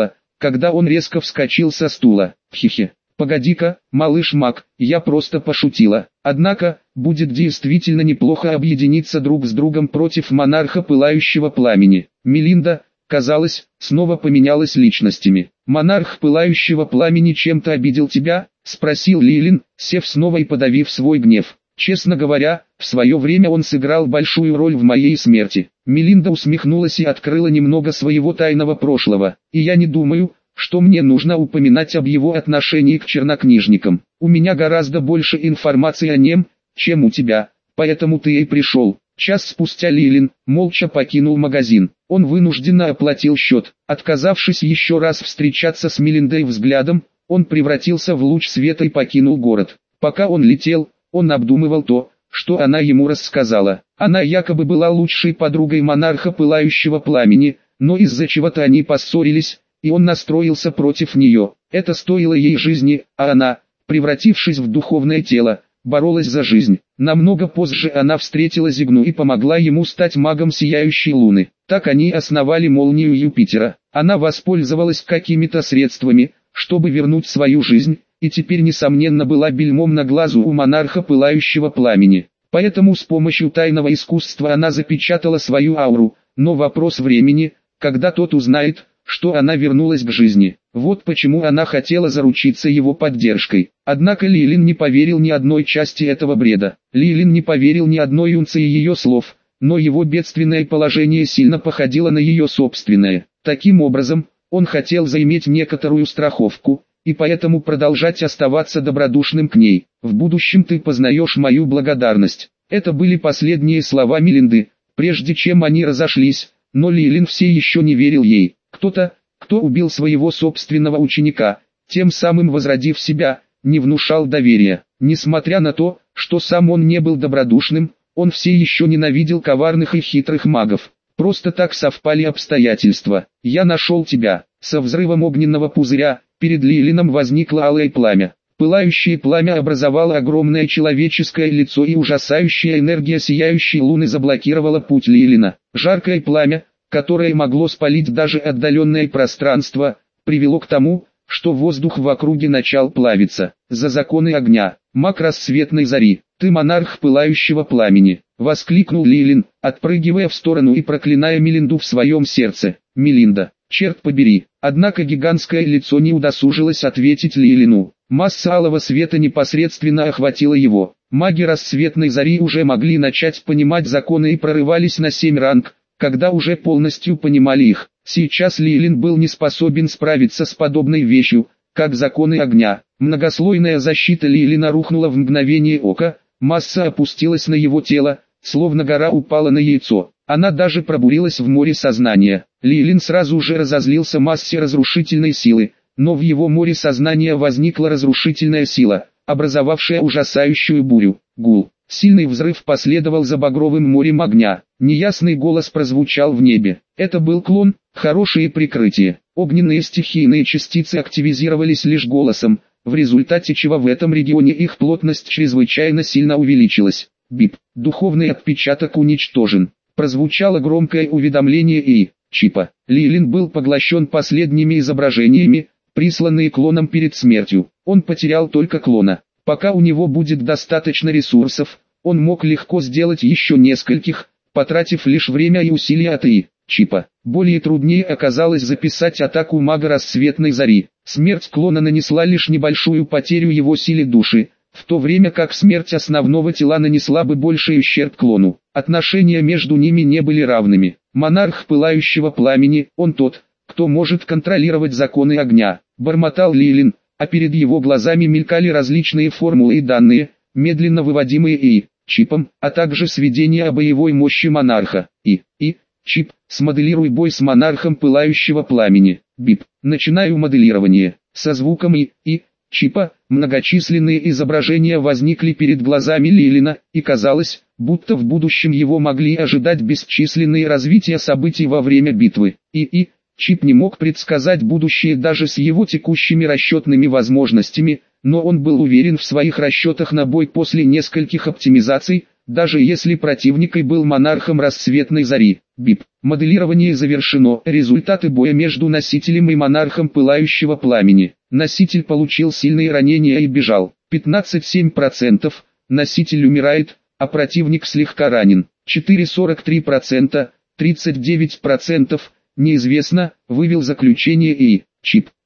когда он резко вскочил со стула. Хе-хе. Погоди-ка, малыш Мак, я просто пошутила. Однако, будет действительно неплохо объединиться друг с другом против монарха пылающего пламени. Мелинда, казалось, снова поменялась личностями. «Монарх пылающего пламени чем-то обидел тебя?» — спросил Лилин, сев снова и подавив свой гнев. «Честно говоря, в свое время он сыграл большую роль в моей смерти». Мелинда усмехнулась и открыла немного своего тайного прошлого. «И я не думаю, что мне нужно упоминать об его отношении к чернокнижникам. У меня гораздо больше информации о нем, чем у тебя, поэтому ты и пришел». Час спустя Лилин молча покинул магазин. Он вынужденно оплатил счет. Отказавшись еще раз встречаться с Мелиндой взглядом, он превратился в луч света и покинул город. Пока он летел, он обдумывал то, что она ему рассказала. Она якобы была лучшей подругой монарха пылающего пламени, но из-за чего-то они поссорились, и он настроился против нее. Это стоило ей жизни, а она, превратившись в духовное тело, боролась за жизнь. Намного позже она встретила Зигну и помогла ему стать магом Сияющей Луны. Так они основали молнию Юпитера. Она воспользовалась какими-то средствами, чтобы вернуть свою жизнь, и теперь несомненно была бельмом на глазу у монарха пылающего пламени. Поэтому с помощью тайного искусства она запечатала свою ауру, но вопрос времени, когда тот узнает, что она вернулась к жизни. Вот почему она хотела заручиться его поддержкой. Однако Лилин не поверил ни одной части этого бреда. Лилин не поверил ни одной унции ее слов, но его бедственное положение сильно походило на ее собственное. Таким образом, он хотел заиметь некоторую страховку, и поэтому продолжать оставаться добродушным к ней. «В будущем ты познаешь мою благодарность». Это были последние слова Мелинды, прежде чем они разошлись, но Лилин все еще не верил ей. Кто-то, кто убил своего собственного ученика, тем самым возродив себя, не внушал доверия. Несмотря на то, что сам он не был добродушным, он все еще ненавидел коварных и хитрых магов. Просто так совпали обстоятельства. «Я нашел тебя». Со взрывом огненного пузыря, перед Лилином возникло алое пламя. Пылающее пламя образовало огромное человеческое лицо, и ужасающая энергия Сияющей Луны заблокировала путь Лилина. Жаркое пламя, которое могло спалить даже отдаленное пространство, привело к тому, что воздух в округе начал плавиться. «За законы огня, маг рассветной зари, ты монарх пылающего пламени!» — воскликнул Лилин, отпрыгивая в сторону и проклиная Мелинду в своем сердце. «Мелинда, черт побери!» Однако гигантское лицо не удосужилось ответить Лилину. Масса алого света непосредственно охватила его. Маги рассветной зари уже могли начать понимать законы и прорывались на 7 ранг, когда уже полностью понимали их. Сейчас Лилин был не способен справиться с подобной вещью, как законы огня. Многослойная защита Лилина рухнула в мгновение ока, масса опустилась на его тело, словно гора упала на яйцо. Она даже пробурилась в море сознания. Лилин сразу же разозлился массе разрушительной силы, но в его море сознания возникла разрушительная сила, образовавшая ужасающую бурю. Гул. Сильный взрыв последовал за багровым морем огня. Неясный голос прозвучал в небе. Это был клон, хорошее прикрытие. Огненные стихийные частицы активизировались лишь голосом, в результате чего в этом регионе их плотность чрезвычайно сильно увеличилась. Бип. Духовный отпечаток уничтожен. Прозвучало громкое уведомление и чипа. Лилин был поглощен последними изображениями, присланные клоном перед смертью. Он потерял только клона. Пока у него будет достаточно ресурсов, он мог легко сделать еще нескольких, потратив лишь время и усилия от чипа. Более труднее оказалось записать атаку мага рассветной зари. Смерть клона нанесла лишь небольшую потерю его силе души, в то время как смерть основного тела нанесла бы больший ущерб клону. Отношения между ними не были равными. Монарх пылающего пламени, он тот, кто может контролировать законы огня, бормотал Лилин, а перед его глазами мелькали различные формулы и данные, медленно выводимые чипом, а также сведения о боевой мощи монарха. Чип, смоделируй бой с монархом пылающего пламени. Бип, начинаю моделирование. Со звуком чипа, многочисленные изображения возникли перед глазами Лилина, и казалось, будто в будущем его могли ожидать бесчисленные развития событий во время битвы. Чип не мог предсказать будущее даже с его текущими расчетными возможностями, но он был уверен в своих расчетах на бой после нескольких оптимизаций, даже если противником был монархом рассветной зари. Бип. Моделирование завершено. Результаты боя между носителем и монархом пылающего пламени. Носитель получил сильные ранения и бежал. 15,7%. Носитель умирает, а противник слегка ранен. 4,43%. 39%. Неизвестно, вывел заключение и чип.